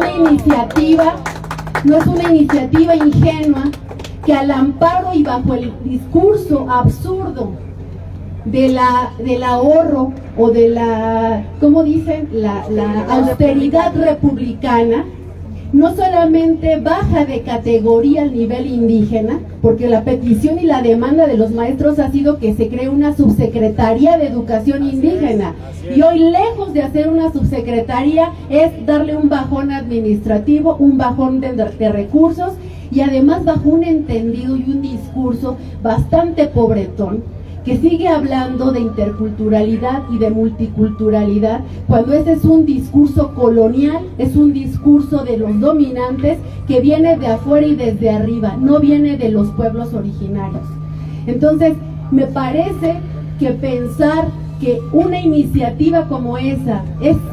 iniciativa ingenua que al amparo y bajo el discurso absurdo del ahorro o de la, ¿cómo dicen?, la austeridad republicana, no solamente baja de categoría al nivel indígena, porque la petición y la demanda de los maestros ha sido que se cree una subsecretaría de educación indígena, y hoy, lejos de hacer una subsecretaría, es darle un bajón administrativo, un bajón de recursos, y además bajo un entendido y un discurso bastante pobretón, que sigue hablando de interculturalidad y de multiculturalidad, cuando ese es un discurso colonial, es un discurso de los dominantes que viene de afuera y desde arriba, no viene de los pueblos originarios. Entonces, me parece que pensar que una iniciativa como esa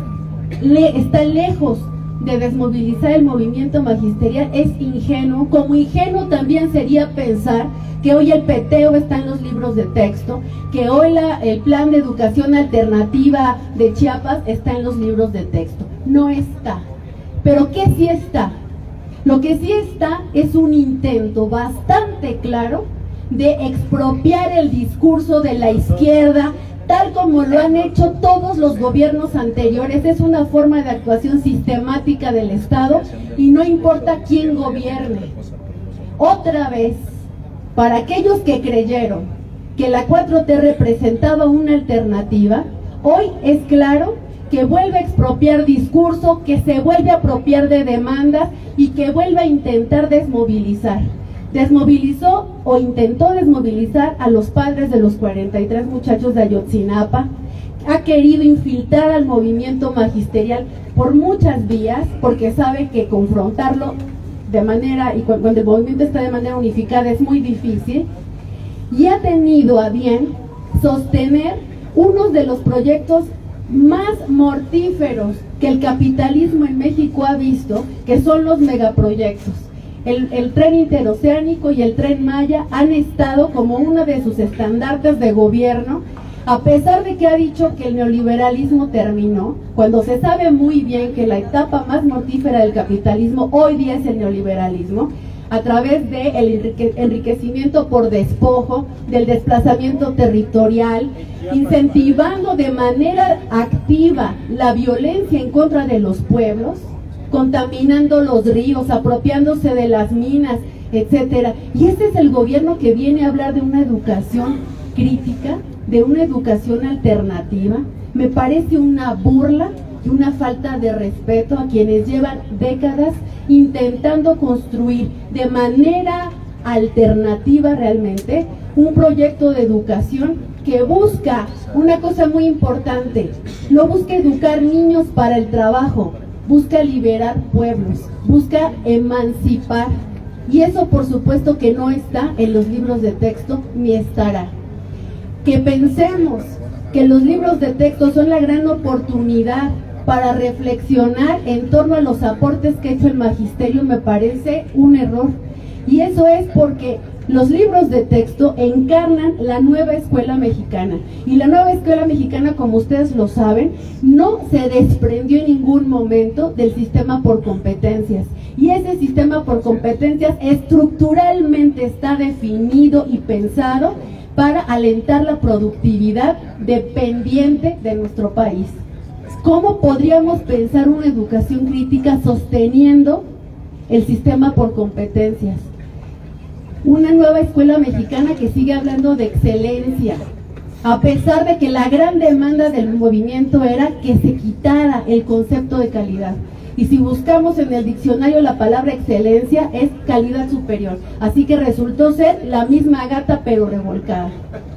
está lejos de desmovilizar el movimiento magisterial es ingenuo, como ingenuo también sería pensar que hoy el peteo está en los libros de texto, que hoy el plan de educación alternativa de Chiapas está en los libros de texto. No está. Pero ¿qué sí está? Lo que sí está es un intento bastante claro de expropiar el discurso de la izquierda, tal como lo han hecho todos los gobiernos anteriores. Es una forma de actuación sistemática del Estado, y no importa quién gobierne. Otra vez, para aquellos que creyeron que la 4T representaba una alternativa, hoy es claro que vuelve a expropiar discurso, que se vuelve a apropiar de demandas y que vuelve a intentar desmovilizar. Desmovilizó o intentó desmovilizar a los padres de los 43 muchachos de Ayotzinapa, ha querido infiltrar al movimiento magisterial por muchas vías, porque sabe que confrontarlo de manera, y cuando el movimiento está de manera unificada, es muy difícil, y ha tenido a bien sostener unos de los proyectos más mortíferos que el capitalismo en México ha visto, que son los megaproyectos. El tren interoceánico y el tren Maya han estado como uno de sus estandartes de gobierno, a pesar de que ha dicho que el neoliberalismo terminó, cuando se sabe muy bien que la etapa más mortífera del capitalismo hoy día es el neoliberalismo, a través del enriquecimiento por despojo, del desplazamiento territorial, incentivando de manera activa la violencia en contra de los pueblos, contaminando los ríos, apropiándose de las minas, etcétera. Y ese es el gobierno que viene a hablar de una educación crítica, de una educación alternativa. Me parece una burla y una falta de respeto a quienes llevan décadas intentando construir de manera alternativa realmente un proyecto de educación que busca una cosa muy importante: no busca educar niños para el trabajo, busca liberar pueblos, busca emancipar, y eso por supuesto que no está en los libros de texto ni estará. Que pensemos que los libros de texto son la gran oportunidad para reflexionar en torno a los aportes que ha hecho el magisterio me parece un error, y eso es porque los libros de texto encarnan la nueva escuela mexicana, y la nueva escuela mexicana, como ustedes lo saben, no se desprendió en ningún momento del sistema por competencias, y ese sistema por competencias estructuralmente está definido y pensado para alentar la productividad dependiente de nuestro país. ¿Cómo podríamos pensar una educación crítica sosteniendo el sistema por competencias? Una nueva escuela mexicana que sigue hablando de excelencia, a pesar de que la gran demanda del movimiento era que se quitara el concepto de calidad. Y si buscamos en el diccionario la palabra excelencia es calidad superior, así que resultó ser la misma gata pero revolcada.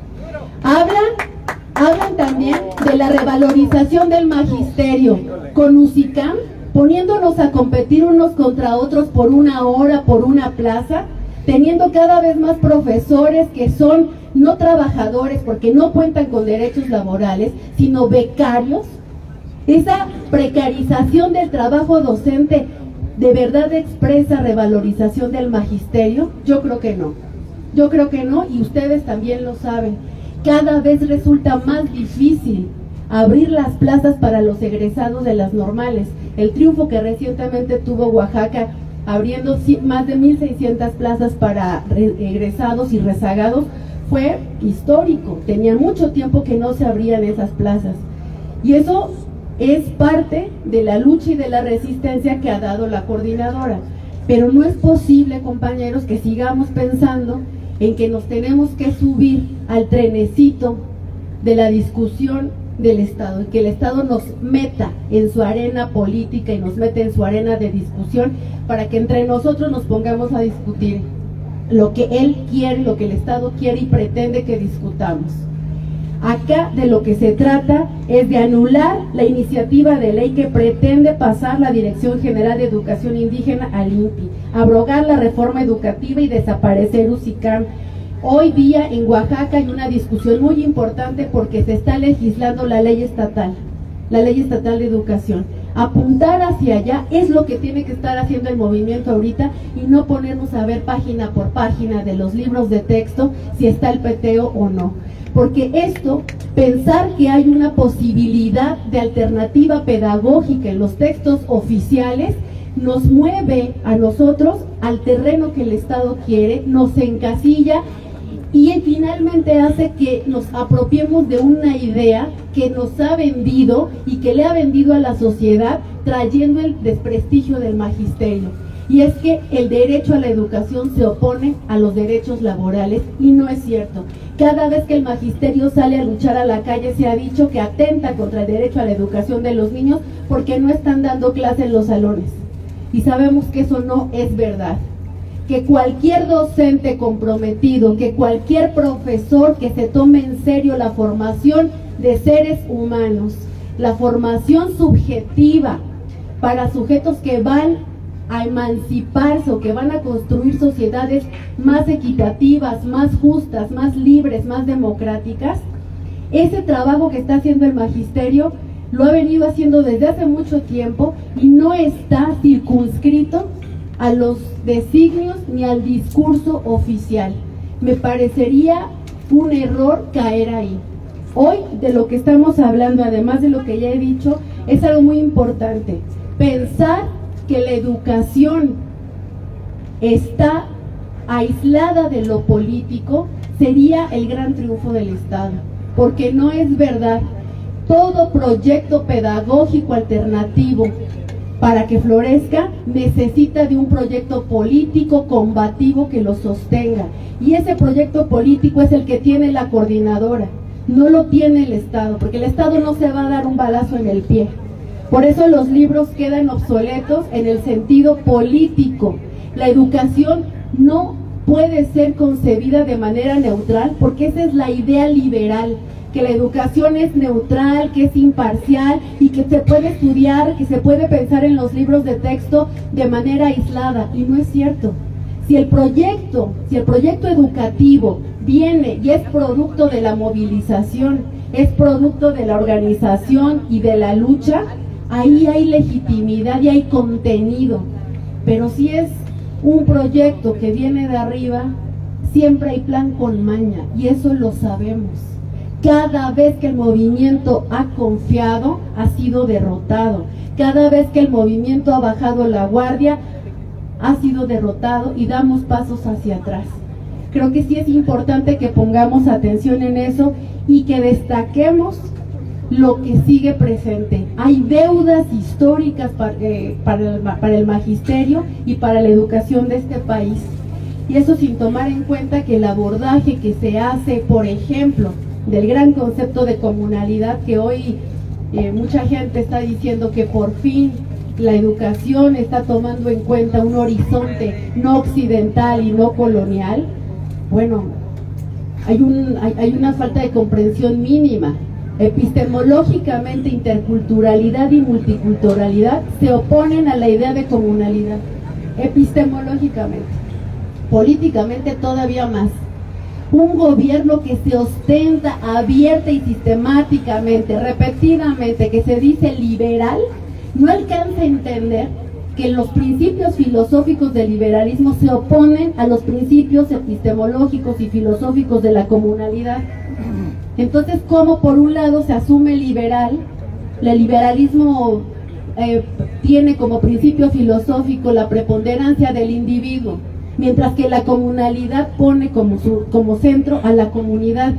Hablan también de la revalorización del magisterio, con UCICAM poniéndonos a competir unos contra otros por una hora, por una plaza, teniendo cada vez más profesores que son no trabajadores porque no cuentan con derechos laborales, sino becarios. Esa precarización del trabajo docente, ¿de verdad expresa revalorización del magisterio? Yo creo que no, y ustedes también lo saben. Cada vez resulta más difícil abrir las plazas para los egresados de las normales. El triunfo que recientemente tuvo Oaxaca, abriendo más de 1,600 plazas para egresados y rezagados, fue histórico. Tenía mucho tiempo que no se abrían esas plazas. Y eso es parte de la lucha y de la resistencia que ha dado la coordinadora. Pero no es posible, compañeros, que sigamos pensando en que nos tenemos que subir al trenecito de la discusión del Estado, y que el Estado nos meta en su arena política y nos meta en su arena de discusión para que entre nosotros nos pongamos a discutir lo que él quiere, lo que el Estado quiere y pretende que discutamos. Acá de lo que se trata es de anular la iniciativa de ley que pretende pasar la Dirección General de Educación Indígena al INPI, abrogar la reforma educativa y desaparecer UCICAM. Hoy día en Oaxaca hay una discusión muy importante porque se está legislando la ley estatal de educación. Apuntar hacia allá es lo que tiene que estar haciendo el movimiento ahorita, y no ponernos a ver página por página de los libros de texto si está el peteo o no. Porque esto, pensar que hay una posibilidad de alternativa pedagógica en los textos oficiales, nos mueve a nosotros al terreno que el Estado quiere, nos encasilla y finalmente hace que nos apropiemos de una idea que nos ha vendido y que le ha vendido a la sociedad, trayendo el desprestigio del magisterio. Y es que el derecho a la educación se opone a los derechos laborales, y no es cierto. Cada vez que el magisterio sale a luchar a la calle se ha dicho que atenta contra el derecho a la educación de los niños porque no están dando clase en los salones. Y sabemos que eso no es verdad. Que cualquier docente comprometido, que cualquier profesor que se tome en serio la formación de seres humanos, la formación subjetiva para sujetos que van a emanciparse o que van a construir sociedades más equitativas, más justas, más libres, más democráticas, ese trabajo que está haciendo el magisterio lo ha venido haciendo desde hace mucho tiempo y no está circunscrito a los designios ni al discurso oficial. Me parecería un error caer ahí. Hoy de lo que estamos hablando, además de lo que ya he dicho, es algo muy importante. Pensar que la educación está aislada de lo político sería el gran triunfo del Estado, porque no es verdad. Todo proyecto pedagógico alternativo, para que florezca, necesita de un proyecto político combativo que lo sostenga, y ese proyecto político es el que tiene la coordinadora, no lo tiene el Estado, porque el Estado no se va a dar un balazo en el pie. Por eso los libros quedan obsoletos en el sentido político. La educación no puede ser concebida de manera neutral, porque esa es la idea liberal, que la educación es neutral, que es imparcial y que se puede estudiar, que se puede pensar en los libros de texto de manera aislada, y no es cierto. Si el proyecto educativo viene y es producto de la movilización, es producto de la organización y de la lucha, ahí hay legitimidad y hay contenido. Pero si es un proyecto que viene de arriba, siempre hay plan con maña, y eso lo sabemos. Cada vez que el movimiento ha confiado, ha sido derrotado. Cada vez que el movimiento ha bajado la guardia, ha sido derrotado y damos pasos hacia atrás. Creo que sí es importante que pongamos atención en eso y que destaquemos lo que sigue presente. Hay deudas históricas para el magisterio y para la educación de este país. Y eso sin tomar en cuenta que el abordaje que se hace, por ejemplo, del gran concepto de comunalidad, que hoy mucha gente está diciendo que por fin la educación está tomando en cuenta un horizonte no occidental y no colonial. Bueno, hay una falta de comprensión mínima. Epistemológicamente, interculturalidad y multiculturalidad se oponen a la idea de comunalidad. Epistemológicamente, políticamente todavía más. Un gobierno que se ostenta abierta y sistemáticamente, repetidamente, que se dice liberal, no alcanza a entender que los principios filosóficos del liberalismo se oponen a los principios epistemológicos y filosóficos de la comunalidad. Entonces, ¿cómo por un lado se asume liberal? El liberalismo tiene como principio filosófico la preponderancia del individuo, mientras que la comunalidad pone como centro a la comunidad.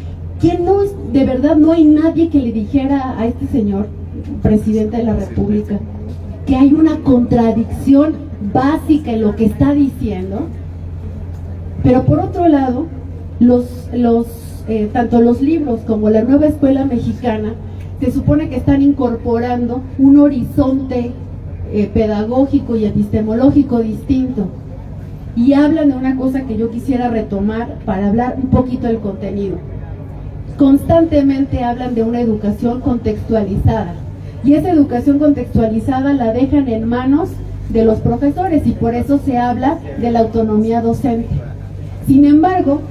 De verdad no hay nadie que le dijera a este señor presidente de la República que hay una contradicción básica en lo que está diciendo. Pero por otro lado, tanto los libros como la nueva escuela mexicana se supone que están incorporando un horizonte pedagógico y epistemológico distinto, y hablan de una cosa que yo quisiera retomar para hablar un poquito del contenido. Constantemente hablan de una educación contextualizada, y esa educación contextualizada la dejan en manos de los profesores, y por eso se habla de la autonomía docente. Sin embargo,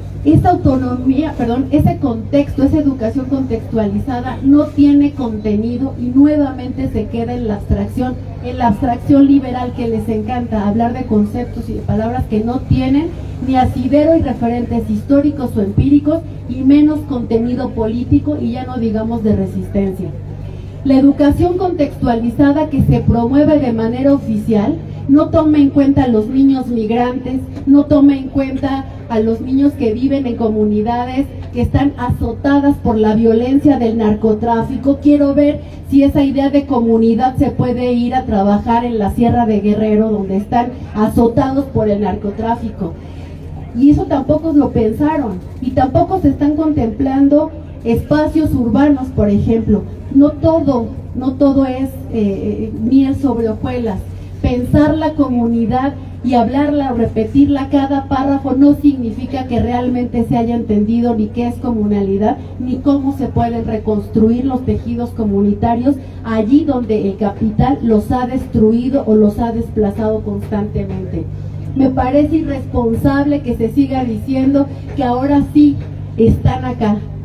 ese contexto, esa educación contextualizada no tiene contenido y nuevamente se queda en la abstracción liberal que les encanta, hablar de conceptos y de palabras que no tienen ni asidero y referentes históricos o empíricos, y menos contenido político, y ya no digamos de resistencia. La educación contextualizada que se promueve de manera oficial no toma en cuenta a los niños migrantes, no toma en cuenta a los niños que viven en comunidades que están azotadas por la violencia del narcotráfico. Quiero ver si esa idea de comunidad se puede ir a trabajar en la Sierra de Guerrero, donde están azotados por el narcotráfico. Y eso tampoco lo pensaron, y tampoco se están contemplando espacios urbanos, por ejemplo. No todo es miel sobre hojuelas. Pensar la comunidad y hablarla o repetirla cada párrafo no significa que realmente se haya entendido ni qué es comunalidad, ni cómo se pueden reconstruir los tejidos comunitarios allí donde el capital los ha destruido o los ha desplazado constantemente. Me parece irresponsable que se siga diciendo que ahora sí están acá,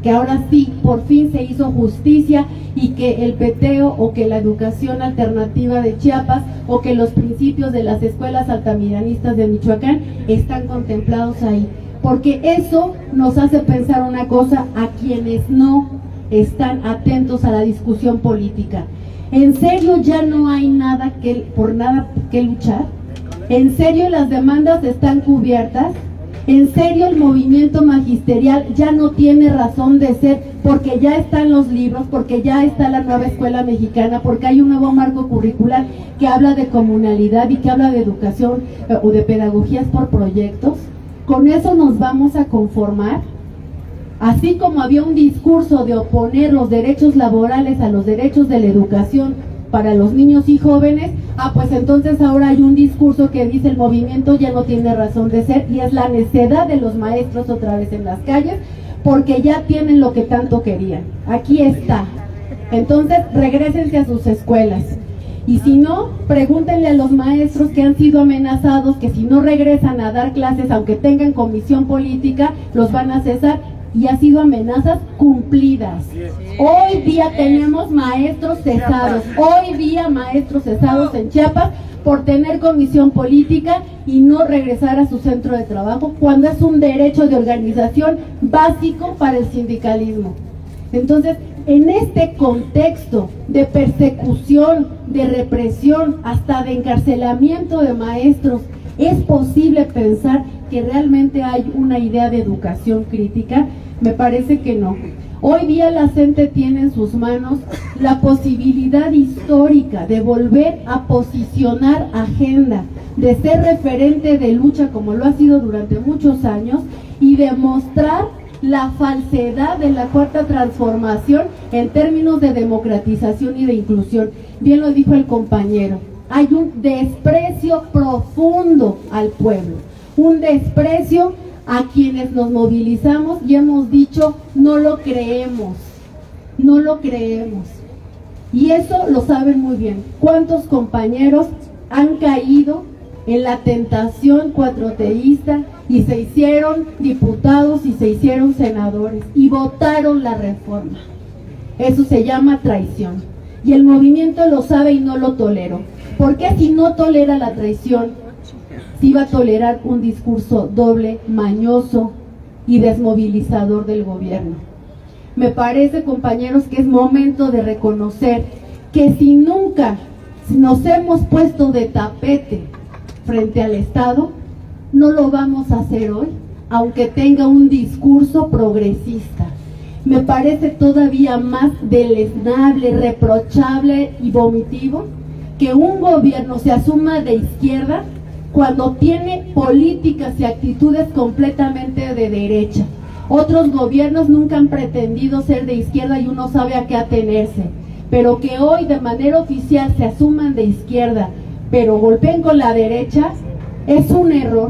que ahora sí, por fin se hizo justicia y que el peteo o que la educación alternativa de Chiapas o que los principios de las escuelas altamiranistas de Michoacán están contemplados ahí. Porque eso nos hace pensar una cosa a quienes no están atentos a la discusión política. ¿En serio ya no hay por nada que luchar? ¿En serio las demandas están cubiertas? ¿En serio el movimiento magisterial ya no tiene razón de ser porque ya están los libros, porque ya está la nueva escuela mexicana, porque hay un nuevo marco curricular que habla de comunalidad y que habla de educación o de pedagogías por proyectos? ¿Con eso nos vamos a conformar? Así como había un discurso de oponer los derechos laborales a los derechos de la educación para los niños y jóvenes, pues entonces ahora hay un discurso que dice el movimiento ya no tiene razón de ser y es la necedad de los maestros otra vez en las calles porque ya tienen lo que tanto querían. Aquí está. Entonces regrésense a sus escuelas. Y si no, pregúntenle a los maestros que han sido amenazados que si no regresan a dar clases, aunque tengan comisión política, los van a cesar. Y ha sido amenazas cumplidas. Hoy día tenemos maestros cesados. Hoy día maestros cesados en Chiapas por tener comisión política y no regresar a su centro de trabajo cuando es un derecho de organización básico para el sindicalismo. Entonces, en este contexto de persecución, de represión, hasta de encarcelamiento de maestros, ¿es posible pensar que realmente hay una idea de educación crítica? Me parece que no. Hoy día la CENTE tiene en sus manos la posibilidad histórica de volver a posicionar agenda, de ser referente de lucha como lo ha sido durante muchos años y demostrar la falsedad de la cuarta transformación en términos de democratización y de inclusión. Bien lo dijo el compañero, hay un desprecio profundo al pueblo, un desprecio a quienes nos movilizamos y hemos dicho no lo creemos, no lo creemos. Y eso lo saben muy bien. ¿Cuántos compañeros han caído en la tentación cuatroteísta y se hicieron diputados y se hicieron senadores y votaron la reforma? Eso se llama traición. Y el movimiento lo sabe y no lo toleró. ¿Por qué si no tolera la traición, si va a tolerar un discurso doble, mañoso y desmovilizador del gobierno? Me parece, compañeros, que es momento de reconocer que si nunca nos hemos puesto de tapete frente al Estado, no lo vamos a hacer hoy, aunque tenga un discurso progresista. Me parece todavía más deleznable, reprochable y vomitivo que un gobierno se asuma de izquierda cuando tiene políticas y actitudes completamente de derecha. Otros gobiernos nunca han pretendido ser de izquierda y uno sabe a qué atenerse, pero que hoy de manera oficial se asuman de izquierda, pero golpeen con la derecha, es un error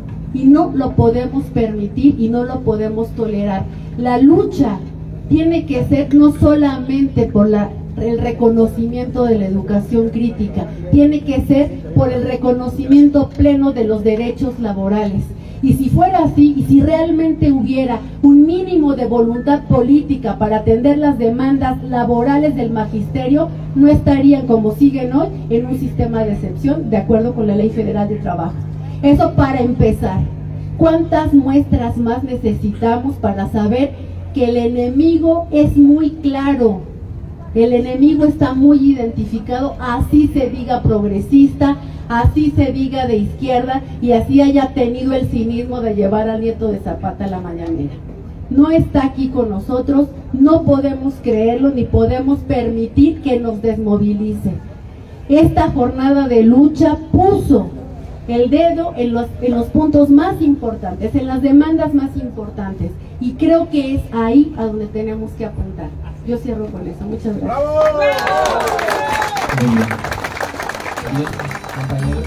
y no lo podemos permitir y no lo podemos tolerar. La lucha tiene que ser no solamente por el reconocimiento de la educación crítica, tiene que ser por el reconocimiento pleno de los derechos laborales. Y si fuera así, y si realmente hubiera un mínimo de voluntad política para atender las demandas laborales del magisterio, no estarían como siguen hoy en un sistema de excepción de acuerdo con la Ley Federal de Trabajo. Eso para empezar. ¿Cuántas muestras más necesitamos para saber que el enemigo es muy claro? El enemigo está muy identificado, así se diga progresista, así se diga de izquierda y así haya tenido el cinismo de llevar al nieto de Zapata a la mañanera. No está aquí con nosotros, no podemos creerlo ni podemos permitir que nos desmovilice. Esta jornada de lucha puso el dedo en los puntos más importantes, en las demandas más importantes, y creo que es ahí a donde tenemos que apuntar. Yo cierro con eso. Muchas gracias. ¡Bravo! Muy bien. Bien, compañeros.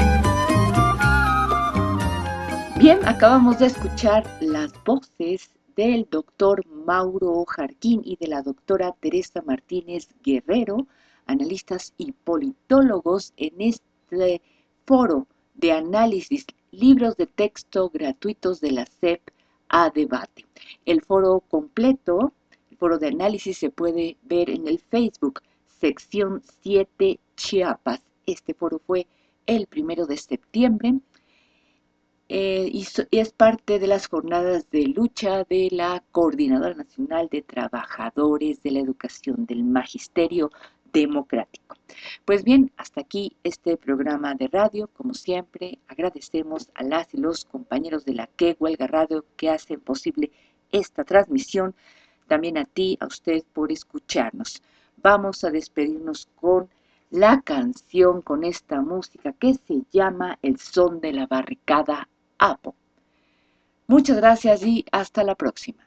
Bien, acabamos de escuchar las voces del doctor Mauro Jarquín y de la doctora Teresa Martínez Guerrero, analistas y politólogos, en este foro de análisis, libros de texto gratuitos de la SEP a debate. El foro completo, el foro de análisis, se puede ver en el Facebook, sección 7 Chiapas. Este foro fue el 1 de septiembre y es parte de las jornadas de lucha de la Coordinadora Nacional de Trabajadores de la Educación del Magisterio Democrático. Pues bien, hasta aquí este programa de radio. Como siempre, agradecemos a las y los compañeros de la Que Huelga Radio que hacen posible esta transmisión. También a ti, a usted, por escucharnos. Vamos a despedirnos con la canción, con esta música que se llama El Son de la Barricada Apo. Muchas gracias y hasta la próxima.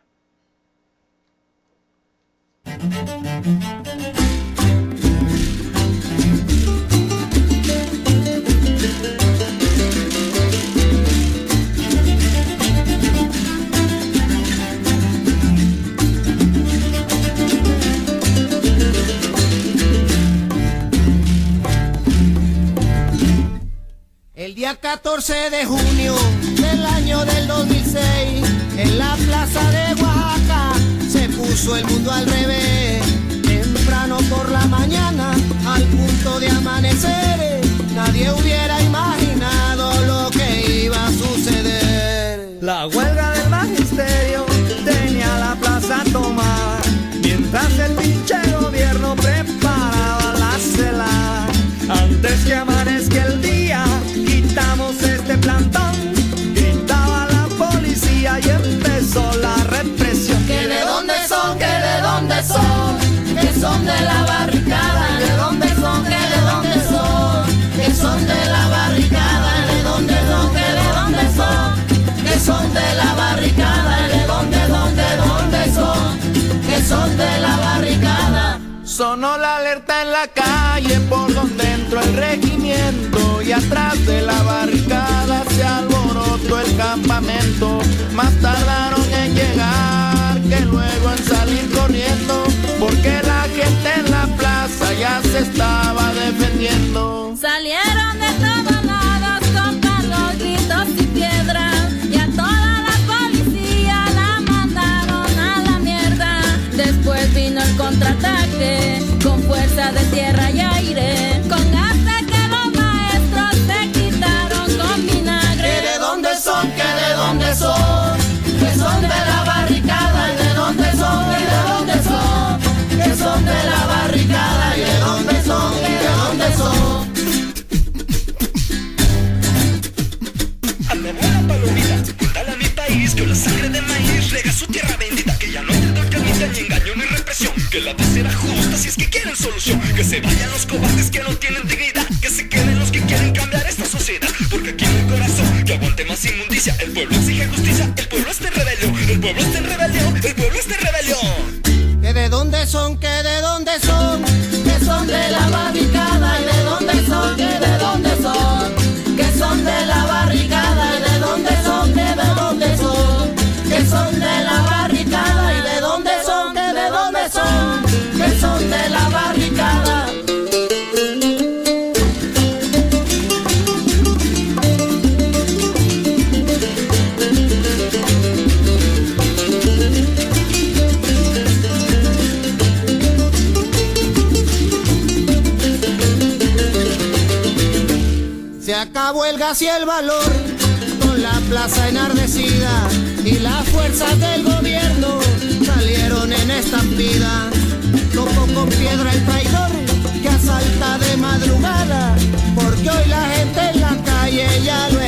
El día 14 de junio del año del 2006, en la plaza de Oaxaca, se puso el mundo al revés. Temprano por la mañana, al punto de amanecer, nadie hubiera imaginado lo que iba a suceder. La huelga del magisterio tenía la plaza tomada, mientras el pinche gobierno preparaba la celada. Antes que amanezca el día, quitamos este plantón, gritaba la policía y empezó la represión. ¿Que de dónde son? ¿Que de dónde son? Que son de la barricada. ¿De dónde son? ¿Que de dónde son? Que son de la barricada. ¿De dónde son? ¿Que de dónde son? Que son de la barricada. ¿De dónde son? Que son de la barricada. Sonó la alerta en la calle por donde entró el regimiento, y atrás de la barricada se alborotó el campamento. Más tardaron en llegar que luego en salir corriendo, porque la gente en la plaza ya se estaba defendiendo. Salieron de todos lados con palos, gritos y piedras, y a toda la policía la mandaron a la mierda. Después vino el contraataque con fuerza de tierra y aire, con gas que los maestros se quitaron con vinagre. ¿Que de dónde son? ¿Que de dónde son? Que son de la barricada. ¿Y de dónde son? ¿Y de dónde son? Que son de la barricada. ¿Y de dónde son? ¿Y de dónde son? Anda una palomita, cuéntale a mi país que la sangre de maíz rega su tierra bendita, que ya no hay carnita ni engaño ni represión, que la paz será justa si es que quieren solución, que se vayan los cobardes que no tienen dignidad, que se queden los que quieren cambiar esta sociedad, porque aquí no hay corazón que aguante más inmundicia. El pueblo exige justicia, el pueblo está en rebelión, el pueblo está en rebelión, el pueblo está en rebelión. ¿Que de dónde son? ¿Que de dónde son? Que son de la barricada. ¿Y de dónde son? ¿Que de dónde son? Que son de la barricada. ¿Y de dónde son? ¿Que de dónde son? Que son de la barricada. ¿Y de dónde son? ¿Que de dónde son? Que son de la barricada. Se acabó el gas y el valor, con la plaza enardecida, y las fuerzas del gobierno salieron en estampida. Topó con piedra el traidor que asalta de madrugada, porque hoy la gente en la calle ya lo